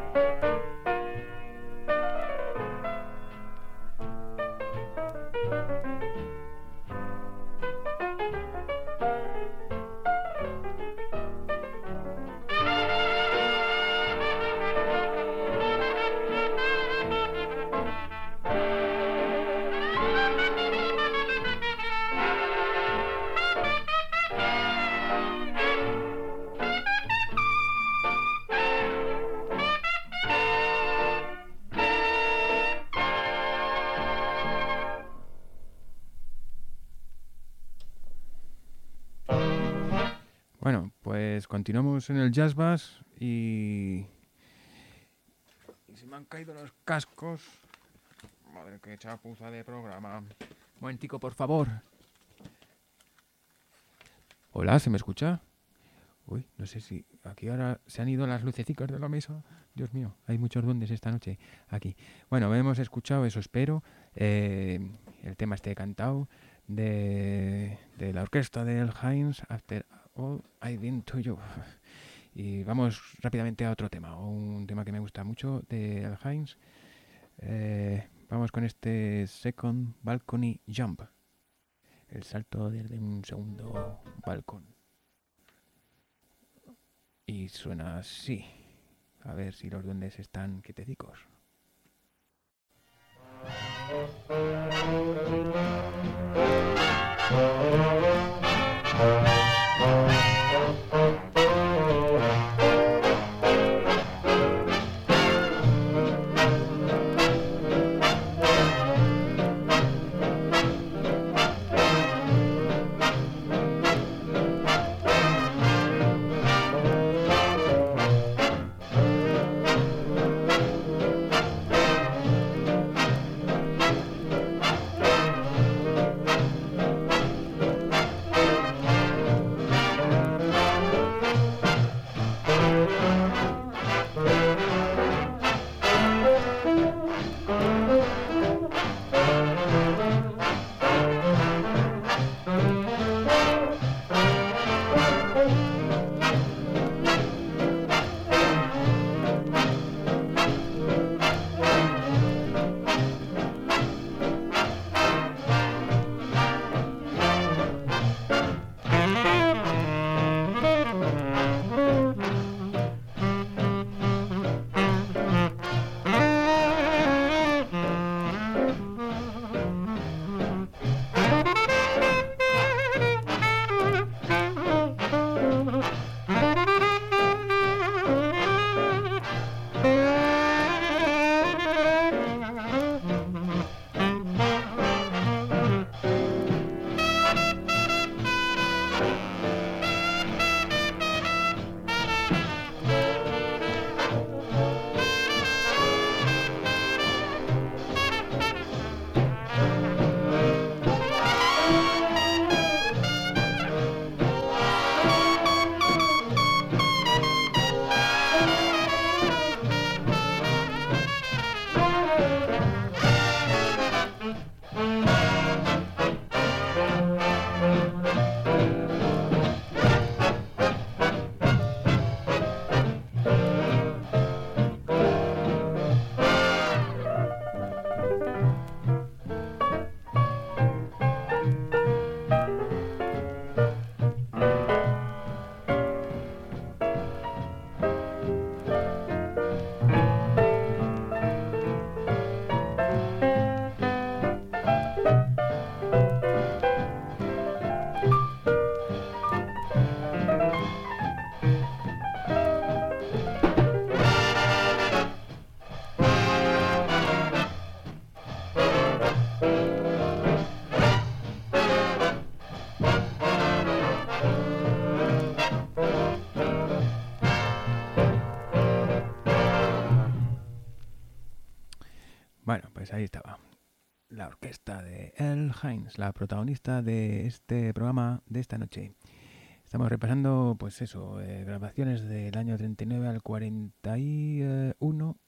Bueno, pues continuamos en el Jazz Bass y... y se me han caído los cascos. Madre, qué chapuza de programa. Un momentico, por favor. Hola, ¿se me escucha? Uy, no sé si... Aquí ahora se han ido las lucecitas de la mesa. Dios mío, hay muchos duendes esta noche aquí. Bueno, hemos escuchado, eso espero, eh, el tema este cantado de, de la orquesta del Heinz, After All I've Been to You. Y vamos rápidamente a otro tema, un tema que me gusta mucho del Heinz. Eh, vamos con este Second Balcony Jump, el salto desde un segundo balcón. Y suena así. A ver si los duendes están quietecicos. Bueno, pues ahí estaba la orquesta de Earl Hines, la protagonista de este programa de esta noche. Estamos repasando, pues eso, eh, grabaciones del año treinta y nueve al cuarenta y uno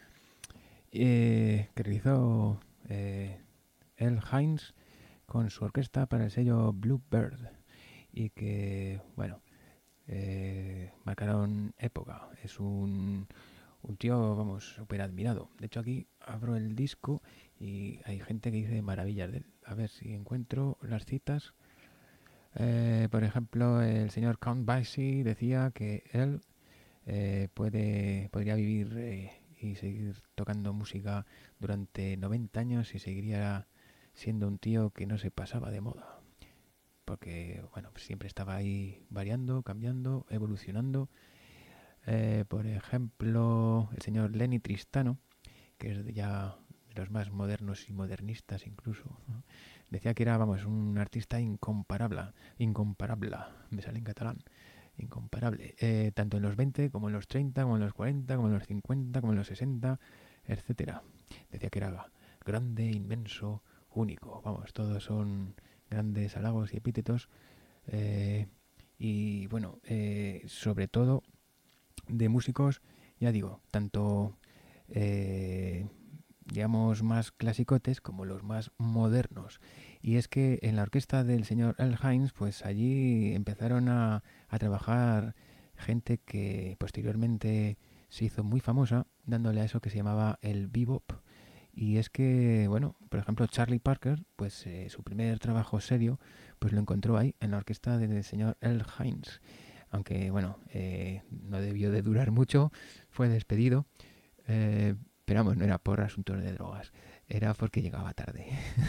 eh, que realizó eh, Earl Hines con su orquesta para el sello Bluebird y que, bueno, eh, marcaron época. Es un, un tío, vamos, súper admirado. De hecho, aquí abro el disco y hay gente que dice maravillas de él. A ver si encuentro las citas. Eh, por ejemplo, el señor Count Basie decía que él eh, puede, podría vivir eh, y seguir tocando música durante noventa años y seguiría siendo un tío que no se pasaba de moda. Porque, bueno, pues siempre estaba ahí variando, cambiando, evolucionando. Eh, por ejemplo, el señor Lenny Tristano, que es ya de los más modernos y modernistas incluso, ¿no? Decía que era, vamos, un artista incomparable, incomparable, me sale en catalán, incomparable, eh, tanto en los veinte como en los treinta, como en los cuarenta, como en los cincuenta, como en los sesenta, etcétera. Decía que era grande, inmenso, único, vamos, todos son grandes halagos y epítetos, eh, y bueno, eh, sobre todo de músicos, ya digo, tanto eh, digamos más clasicotes como los más modernos. Y es que en la orquesta del señor Earl Hines, pues allí empezaron a, a trabajar gente que posteriormente se hizo muy famosa, dándole a eso que se llamaba el bebop. Y es que, bueno, por ejemplo, Charlie Parker, pues eh, su primer trabajo serio, pues lo encontró ahí, en la orquesta del señor Earl Hines. Aunque, bueno, eh, no debió de durar mucho, fue despedido, eh, pero vamos, no era por asuntos de drogas, era porque llegaba tarde.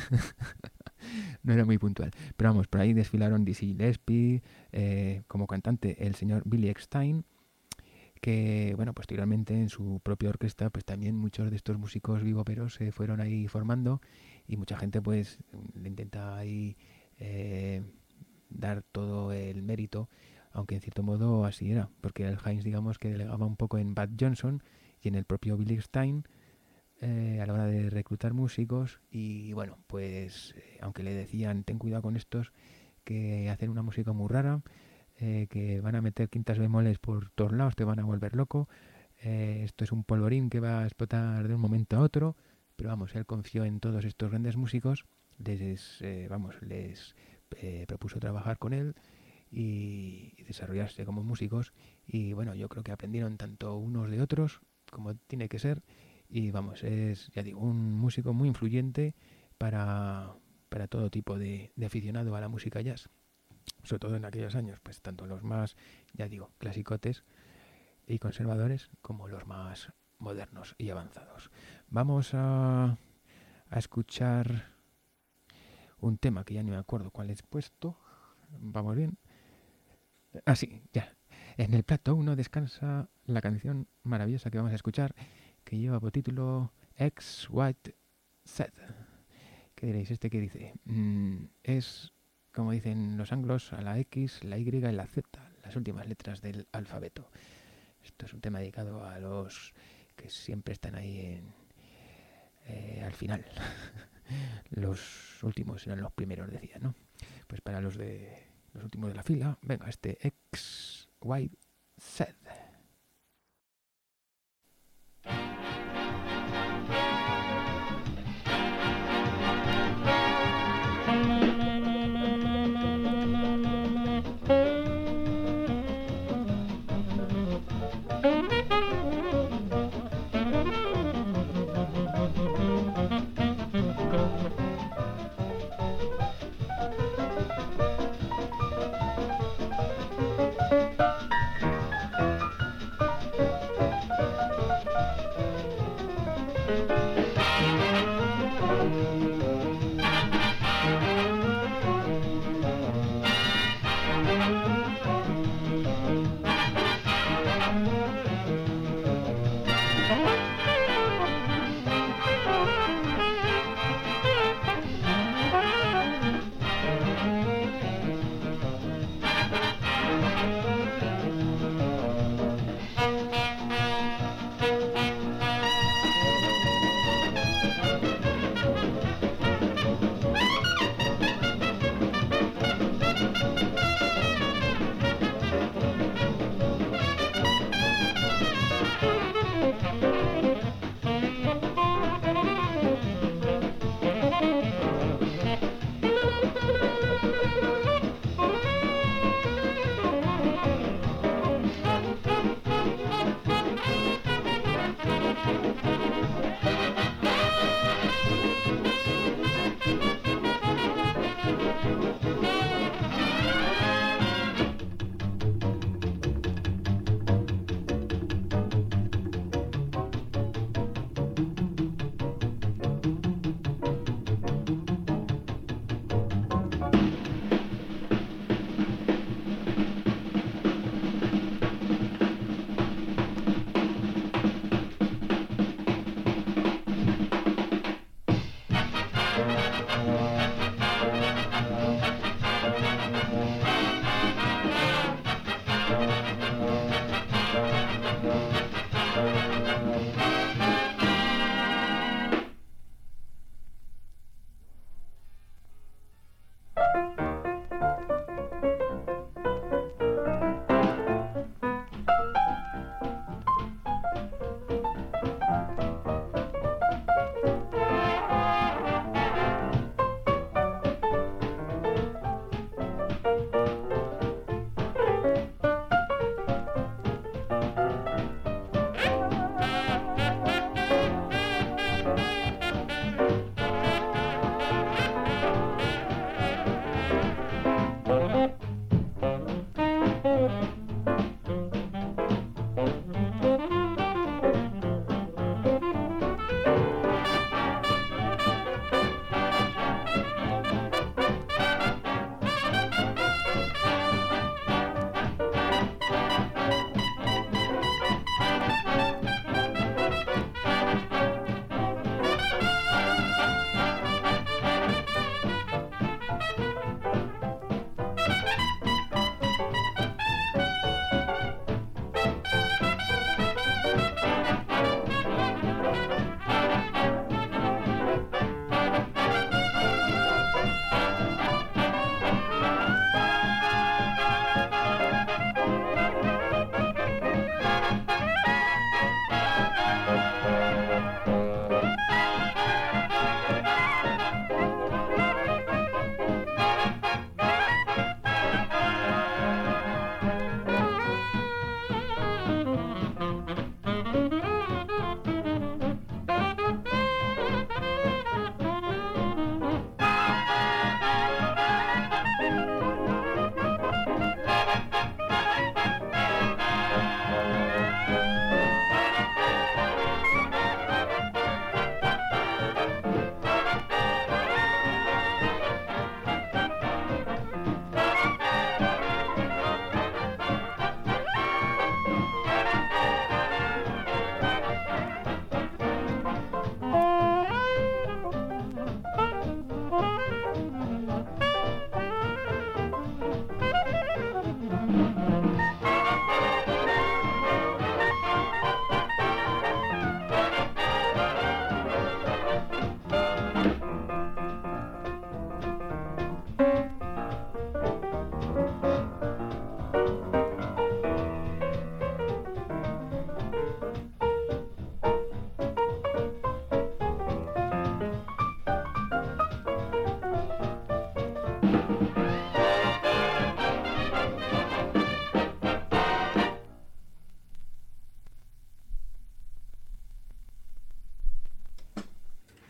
No era muy puntual. Pero vamos, por ahí desfilaron Dizzy Gillespie, eh, como cantante el señor Billy Eckstine, que, bueno, posteriormente en su propia orquesta, pues también muchos de estos músicos vivoperos se fueron ahí formando y mucha gente pues le intenta ahí eh, dar todo el mérito, aunque en cierto modo así era, porque el Hines, digamos, que delegaba un poco en Bud Johnson y en el propio Billy Eckstine eh, a la hora de reclutar músicos. Y bueno, pues eh, aunque le decían ten cuidado con estos que hacen una música muy rara, eh, que van a meter quintas bemoles por todos lados, te van a volver loco, eh, esto es un polvorín que va a explotar de un momento a otro, pero vamos, él confió en todos estos grandes músicos, les, eh, vamos, les eh, propuso trabajar con él y desarrollarse como músicos, y bueno, yo creo que aprendieron tanto unos de otros como tiene que ser, y vamos, es, ya digo, un músico muy influyente para, para todo tipo de, de aficionado a la música jazz, sobre todo en aquellos años, pues tanto los más, ya digo, clasicotes y conservadores como los más modernos y avanzados. Vamos a, a escuchar un tema que ya no me acuerdo cuál he puesto. Vamos bien. Ah, sí, ya. En el plato uno descansa la canción maravillosa que vamos a escuchar, que lleva por título X White Z. ¿Qué diréis? ¿Este qué dice? Mm, es, como dicen los anglos, a la X, la Y y la Z, las últimas letras del alfabeto. Esto es un tema dedicado a los que siempre están ahí en, eh, al final. Los últimos eran los primeros, decía, ¿no? Pues para los de los últimos de la fila, venga, este X Y Z.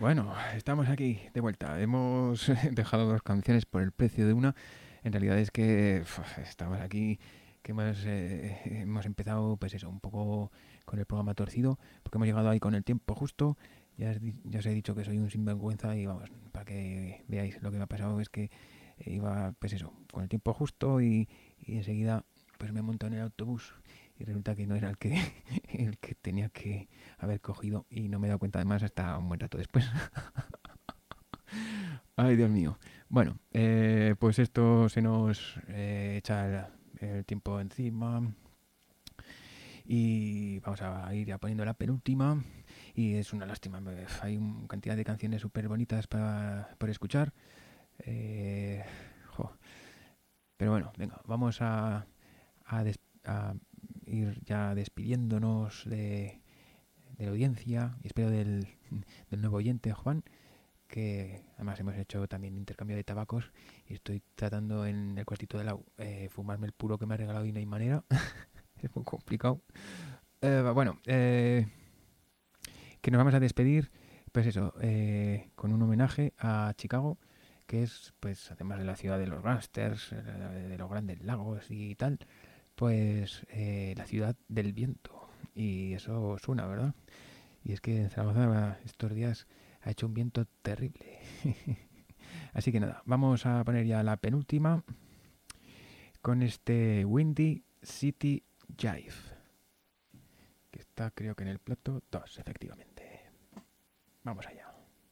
Bueno, estamos aquí de vuelta. Hemos dejado dos canciones por el precio de una. En realidad es que uf, estamos aquí, que hemos, eh, hemos empezado, pues eso, un poco con el programa torcido, porque hemos llegado ahí con el tiempo justo. Ya, os di- ya os he dicho que soy un sinvergüenza y vamos, para que veáis lo que me ha pasado es que iba, pues eso, con el tiempo justo y, y enseguida pues me he montado en el autobús y resulta que no era el que el que tenía que haber cogido y no me he dado cuenta además hasta un buen rato después. Ay, Dios mío. Bueno, eh, pues esto se nos eh, echa el, el tiempo encima y vamos a ir ya poniendo la penúltima y es una lástima. me- Hay una cantidad de canciones súper bonitas para, por escuchar. Eh, jo. Pero bueno, venga, vamos a, a, des- a ir ya despidiéndonos de, de la audiencia y espero del, del nuevo oyente, Juan, que además hemos hecho también intercambio de tabacos y estoy tratando en el cuartito de la eh, fumarme el puro que me ha regalado y no hay manera. Es muy complicado. Eh, bueno, eh, que nos vamos a despedir, pues eso, eh, con un homenaje a Chicago, que es, pues, además de la ciudad de los gángsters, eh, de los grandes lagos y tal, pues eh, la ciudad del viento. Y eso suena, ¿verdad? Y es que en Zaragoza estos días ha hecho un viento terrible. Así que nada, vamos a poner ya la penúltima con este Windy City Jive, que está creo que en el plato dos, efectivamente. Vamos allá.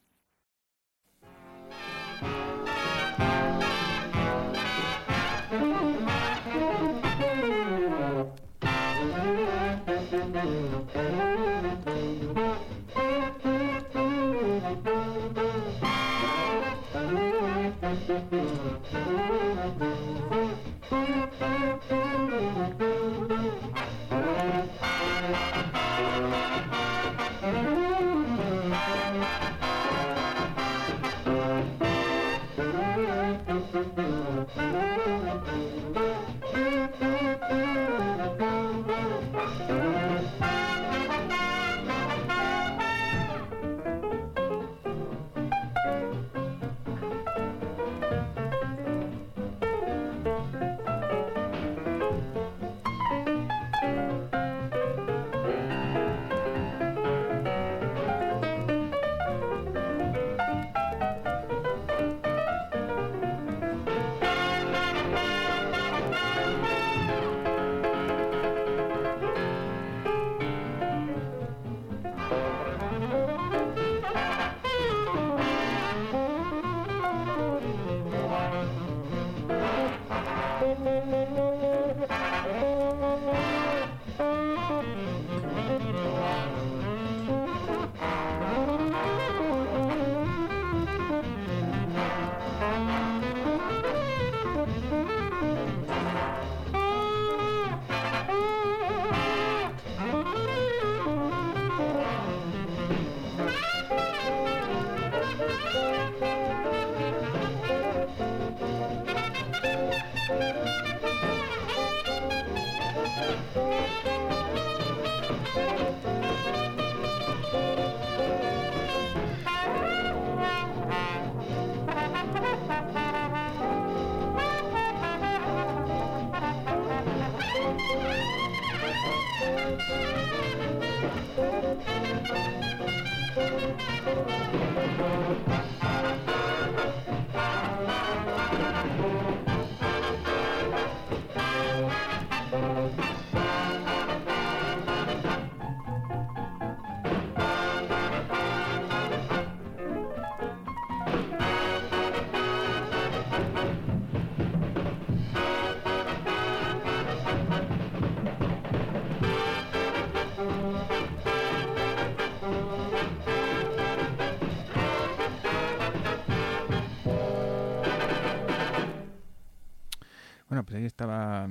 Bueno, pues ahí estaba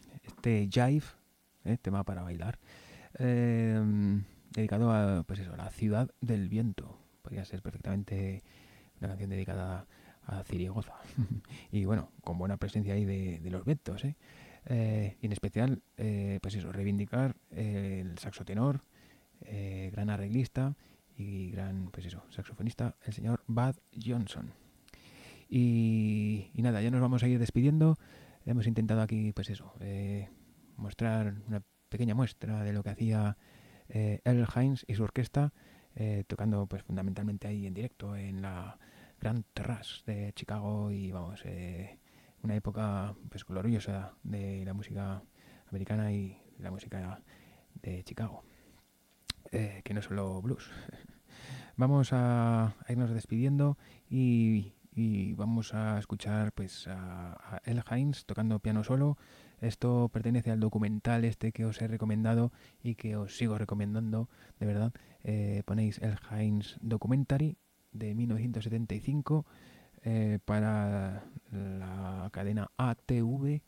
este Jive, ¿eh? Tema para bailar, eh, dedicado a, pues eso, a la ciudad del viento. Podría ser perfectamente una canción dedicada a Zaragoza. Y bueno, con buena presencia ahí de, de los vientos, ¿eh? Eh, y en especial, eh, pues eso, reivindicar eh, el saxo tenor, eh, gran arreglista y gran, pues eso, saxofonista, el señor Bud Johnson. Y, y nada, ya nos vamos a ir despidiendo. Hemos intentado aquí, pues eso, eh, mostrar una pequeña muestra de lo que hacía eh, Earl Hines y su orquesta, eh, tocando pues fundamentalmente ahí en directo en la Grand Terrace de Chicago, y vamos, eh, una época pues gloriosa de la música americana y la música de Chicago, eh, que no solo blues. Vamos a, a irnos despidiendo y, y vamos a escuchar pues a, a Earl Hines tocando piano solo. Esto pertenece al documental este que os he recomendado y que os sigo recomendando, de verdad. Eh, ponéis Earl Hines Documentary de mil novecientos setenta y cinco eh, para la cadena A T V,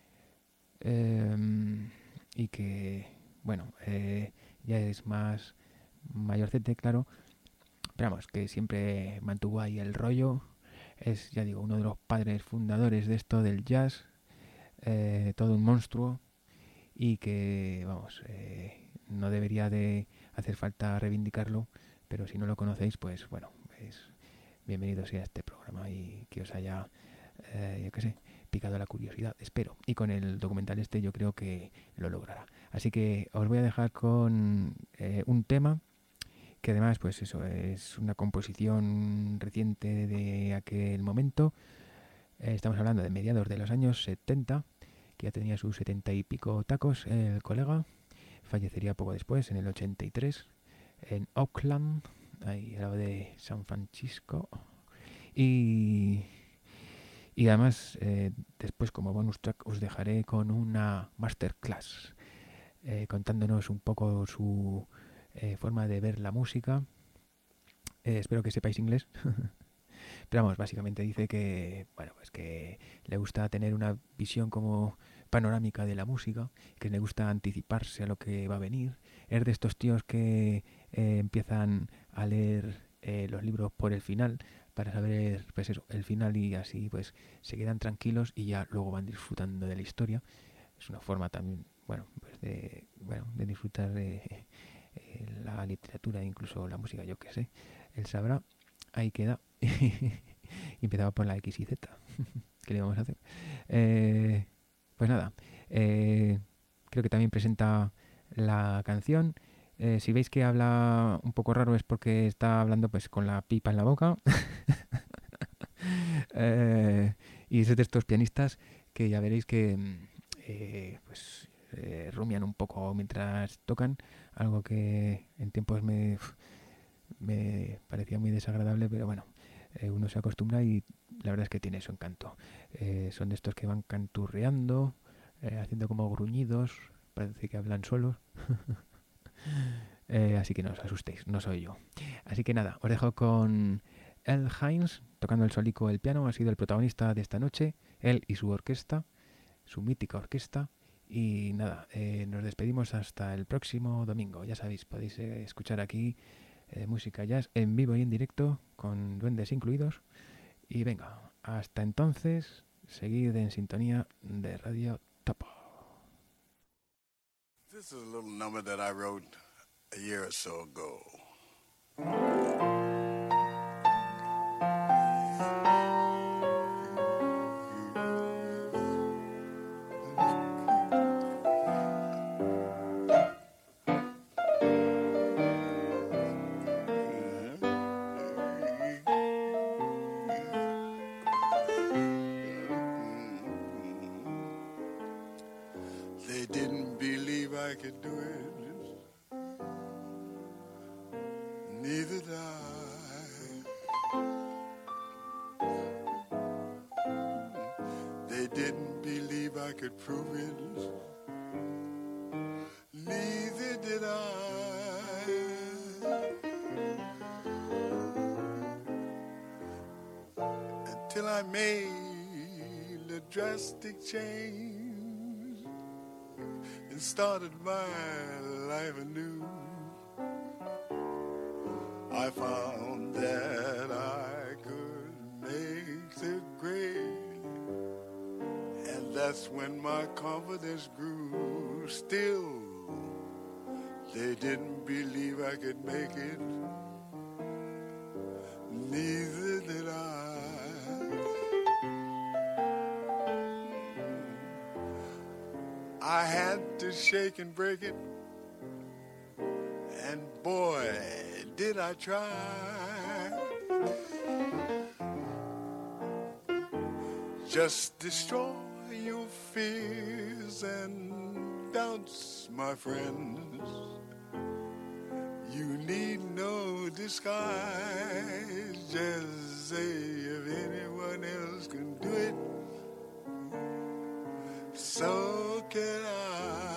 eh, y que, bueno, eh, ya es más mayorcete, claro, pero vamos, que siempre mantuvo ahí el rollo. Es, ya digo, uno de los padres fundadores de esto del jazz, eh, todo un monstruo, y que, vamos, eh, no debería de hacer falta reivindicarlo, pero si no lo conocéis, pues bueno, pues bienvenidos sea a este programa y que os haya, eh, yo qué sé, picado la curiosidad, espero. Y con el documental este yo creo que lo logrará. Así que os voy a dejar con eh, un tema que además, pues eso, es una composición reciente de aquel momento. Eh, estamos hablando de mediados de los años setenta, que ya tenía sus setenta y pico tacos el colega. Fallecería poco después, en el ochenta y tres, en Oakland, ahí al lado de San Francisco. Y, y además, eh, después como bonus track os dejaré con una masterclass, eh, contándonos un poco su eh, forma de ver la música. Eh, espero que sepáis inglés. Pero vamos, básicamente dice que, bueno, pues que le gusta tener una visión como panorámica de la música, que le gusta anticiparse a lo que va a venir. Es de estos tíos que eh, empiezan a leer eh, los libros por el final, para saber, pues eso, el final, y así pues se quedan tranquilos y ya luego van disfrutando de la historia. Es una forma también, bueno, pues de, bueno, de disfrutar de eh, la literatura e incluso la música, yo qué sé. Él sabrá. Ahí queda. Y empezaba por la X y Z. ¿Qué le vamos a hacer? Eh, pues nada. Eh, creo que también presenta la canción. Eh, si veis que habla un poco raro es porque está hablando pues con la pipa en la boca. eh, y es de estos pianistas que ya veréis que eh, pues eh, rumian un poco mientras tocan. Algo que en tiempos me... me parecía muy desagradable, pero bueno, eh, uno se acostumbra y la verdad es que tiene su encanto. Eh, son de estos que van canturreando, eh, haciendo como gruñidos, parece que hablan solos. eh, así que no os asustéis, no soy yo. Así que nada, os dejo con Earl Hines tocando el solico el piano. Ha sido el protagonista de esta noche, él y su orquesta, su mítica orquesta. Y nada, eh, nos despedimos hasta el próximo domingo. Ya sabéis, podéis eh, escuchar aquí Eh, música jazz en vivo y en directo, con duendes incluidos. Y venga, hasta entonces, seguid en sintonía de Radio Topo. This is a little number that I wrote a year or so ago. Could do it, neither did I. They didn't believe I could prove it, neither did I. Until I made a drastic change, started my life anew. I found that I could make the grade, and that's when my confidence grew. Still, they didn't believe I could make it, neither did I. I had to shake and break it, and boy, did I try. Just destroy your fears and doubts, my friends. You need no disguise. Just say if anyone else can do it, so can I.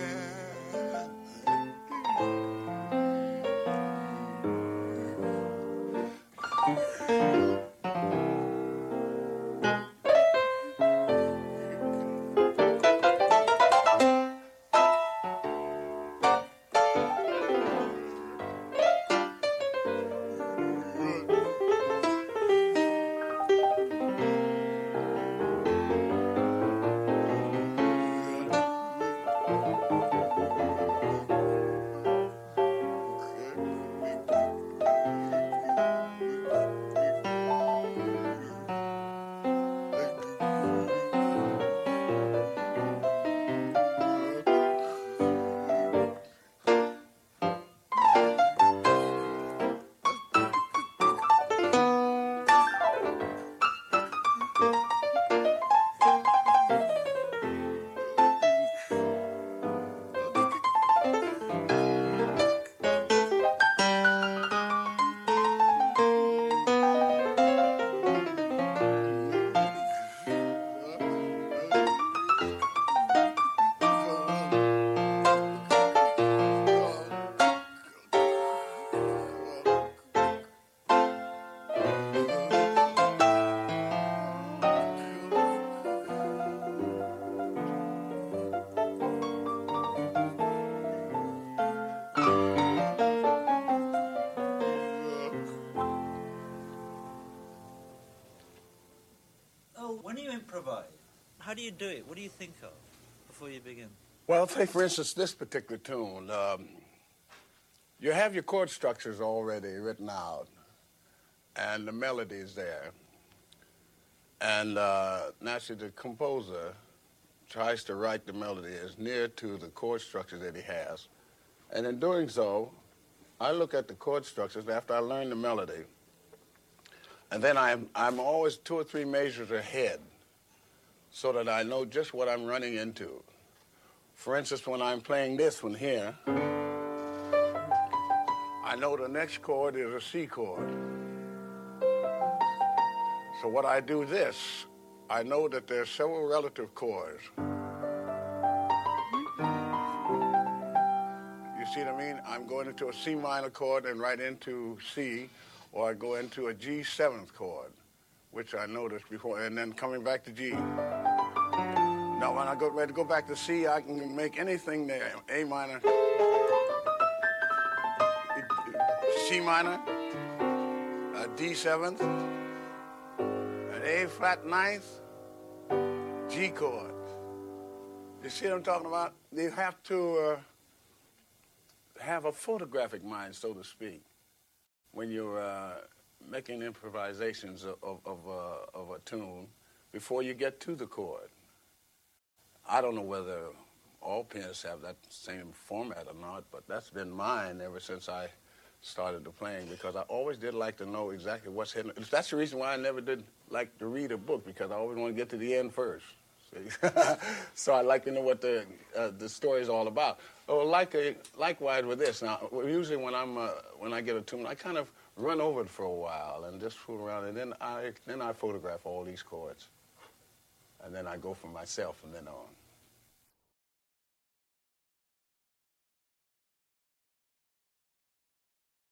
How do you do it? What do you think of before you begin? Well, take for instance this particular tune. Um, you have your chord structures already written out, and the melody is there. And uh, naturally, the composer tries to write the melody as near to the chord structure that he has. And in doing so, I look at the chord structures after I learn the melody, and then I'm, I'm always two or three measures ahead, so that I know just what I'm running into. For instance, when I'm playing this one here, I know the next chord is a C chord. So what I do this, I know that there's several relative chords. You see what I mean? I'm going into a C minor chord and right into C, or I go into a G seventh chord, which I noticed before, and then coming back to G. Now, when I go ready to go back to C, I can make anything there. A minor, C minor, a D seventh, an A flat ninth, G chord. You see what I'm talking about? You have to uh, have a photographic mind, so to speak, when you're uh, making improvisations of, of, of, uh, of a tune before you get to the chord. I don't know whether all pianists have that same format or not, but that's been mine ever since I started to playing, because I always did like to know exactly what's hidden. That's the reason why I never did like to read a book, because I always want to get to the end first. See? So I like to know what the uh, the story is all about. Oh, like a, likewise with this. Now, usually when I'm uh, when I get a tune, I kind of run over it for a while and just fool around, and then I then I photograph all these chords, and then I go for myself from then on.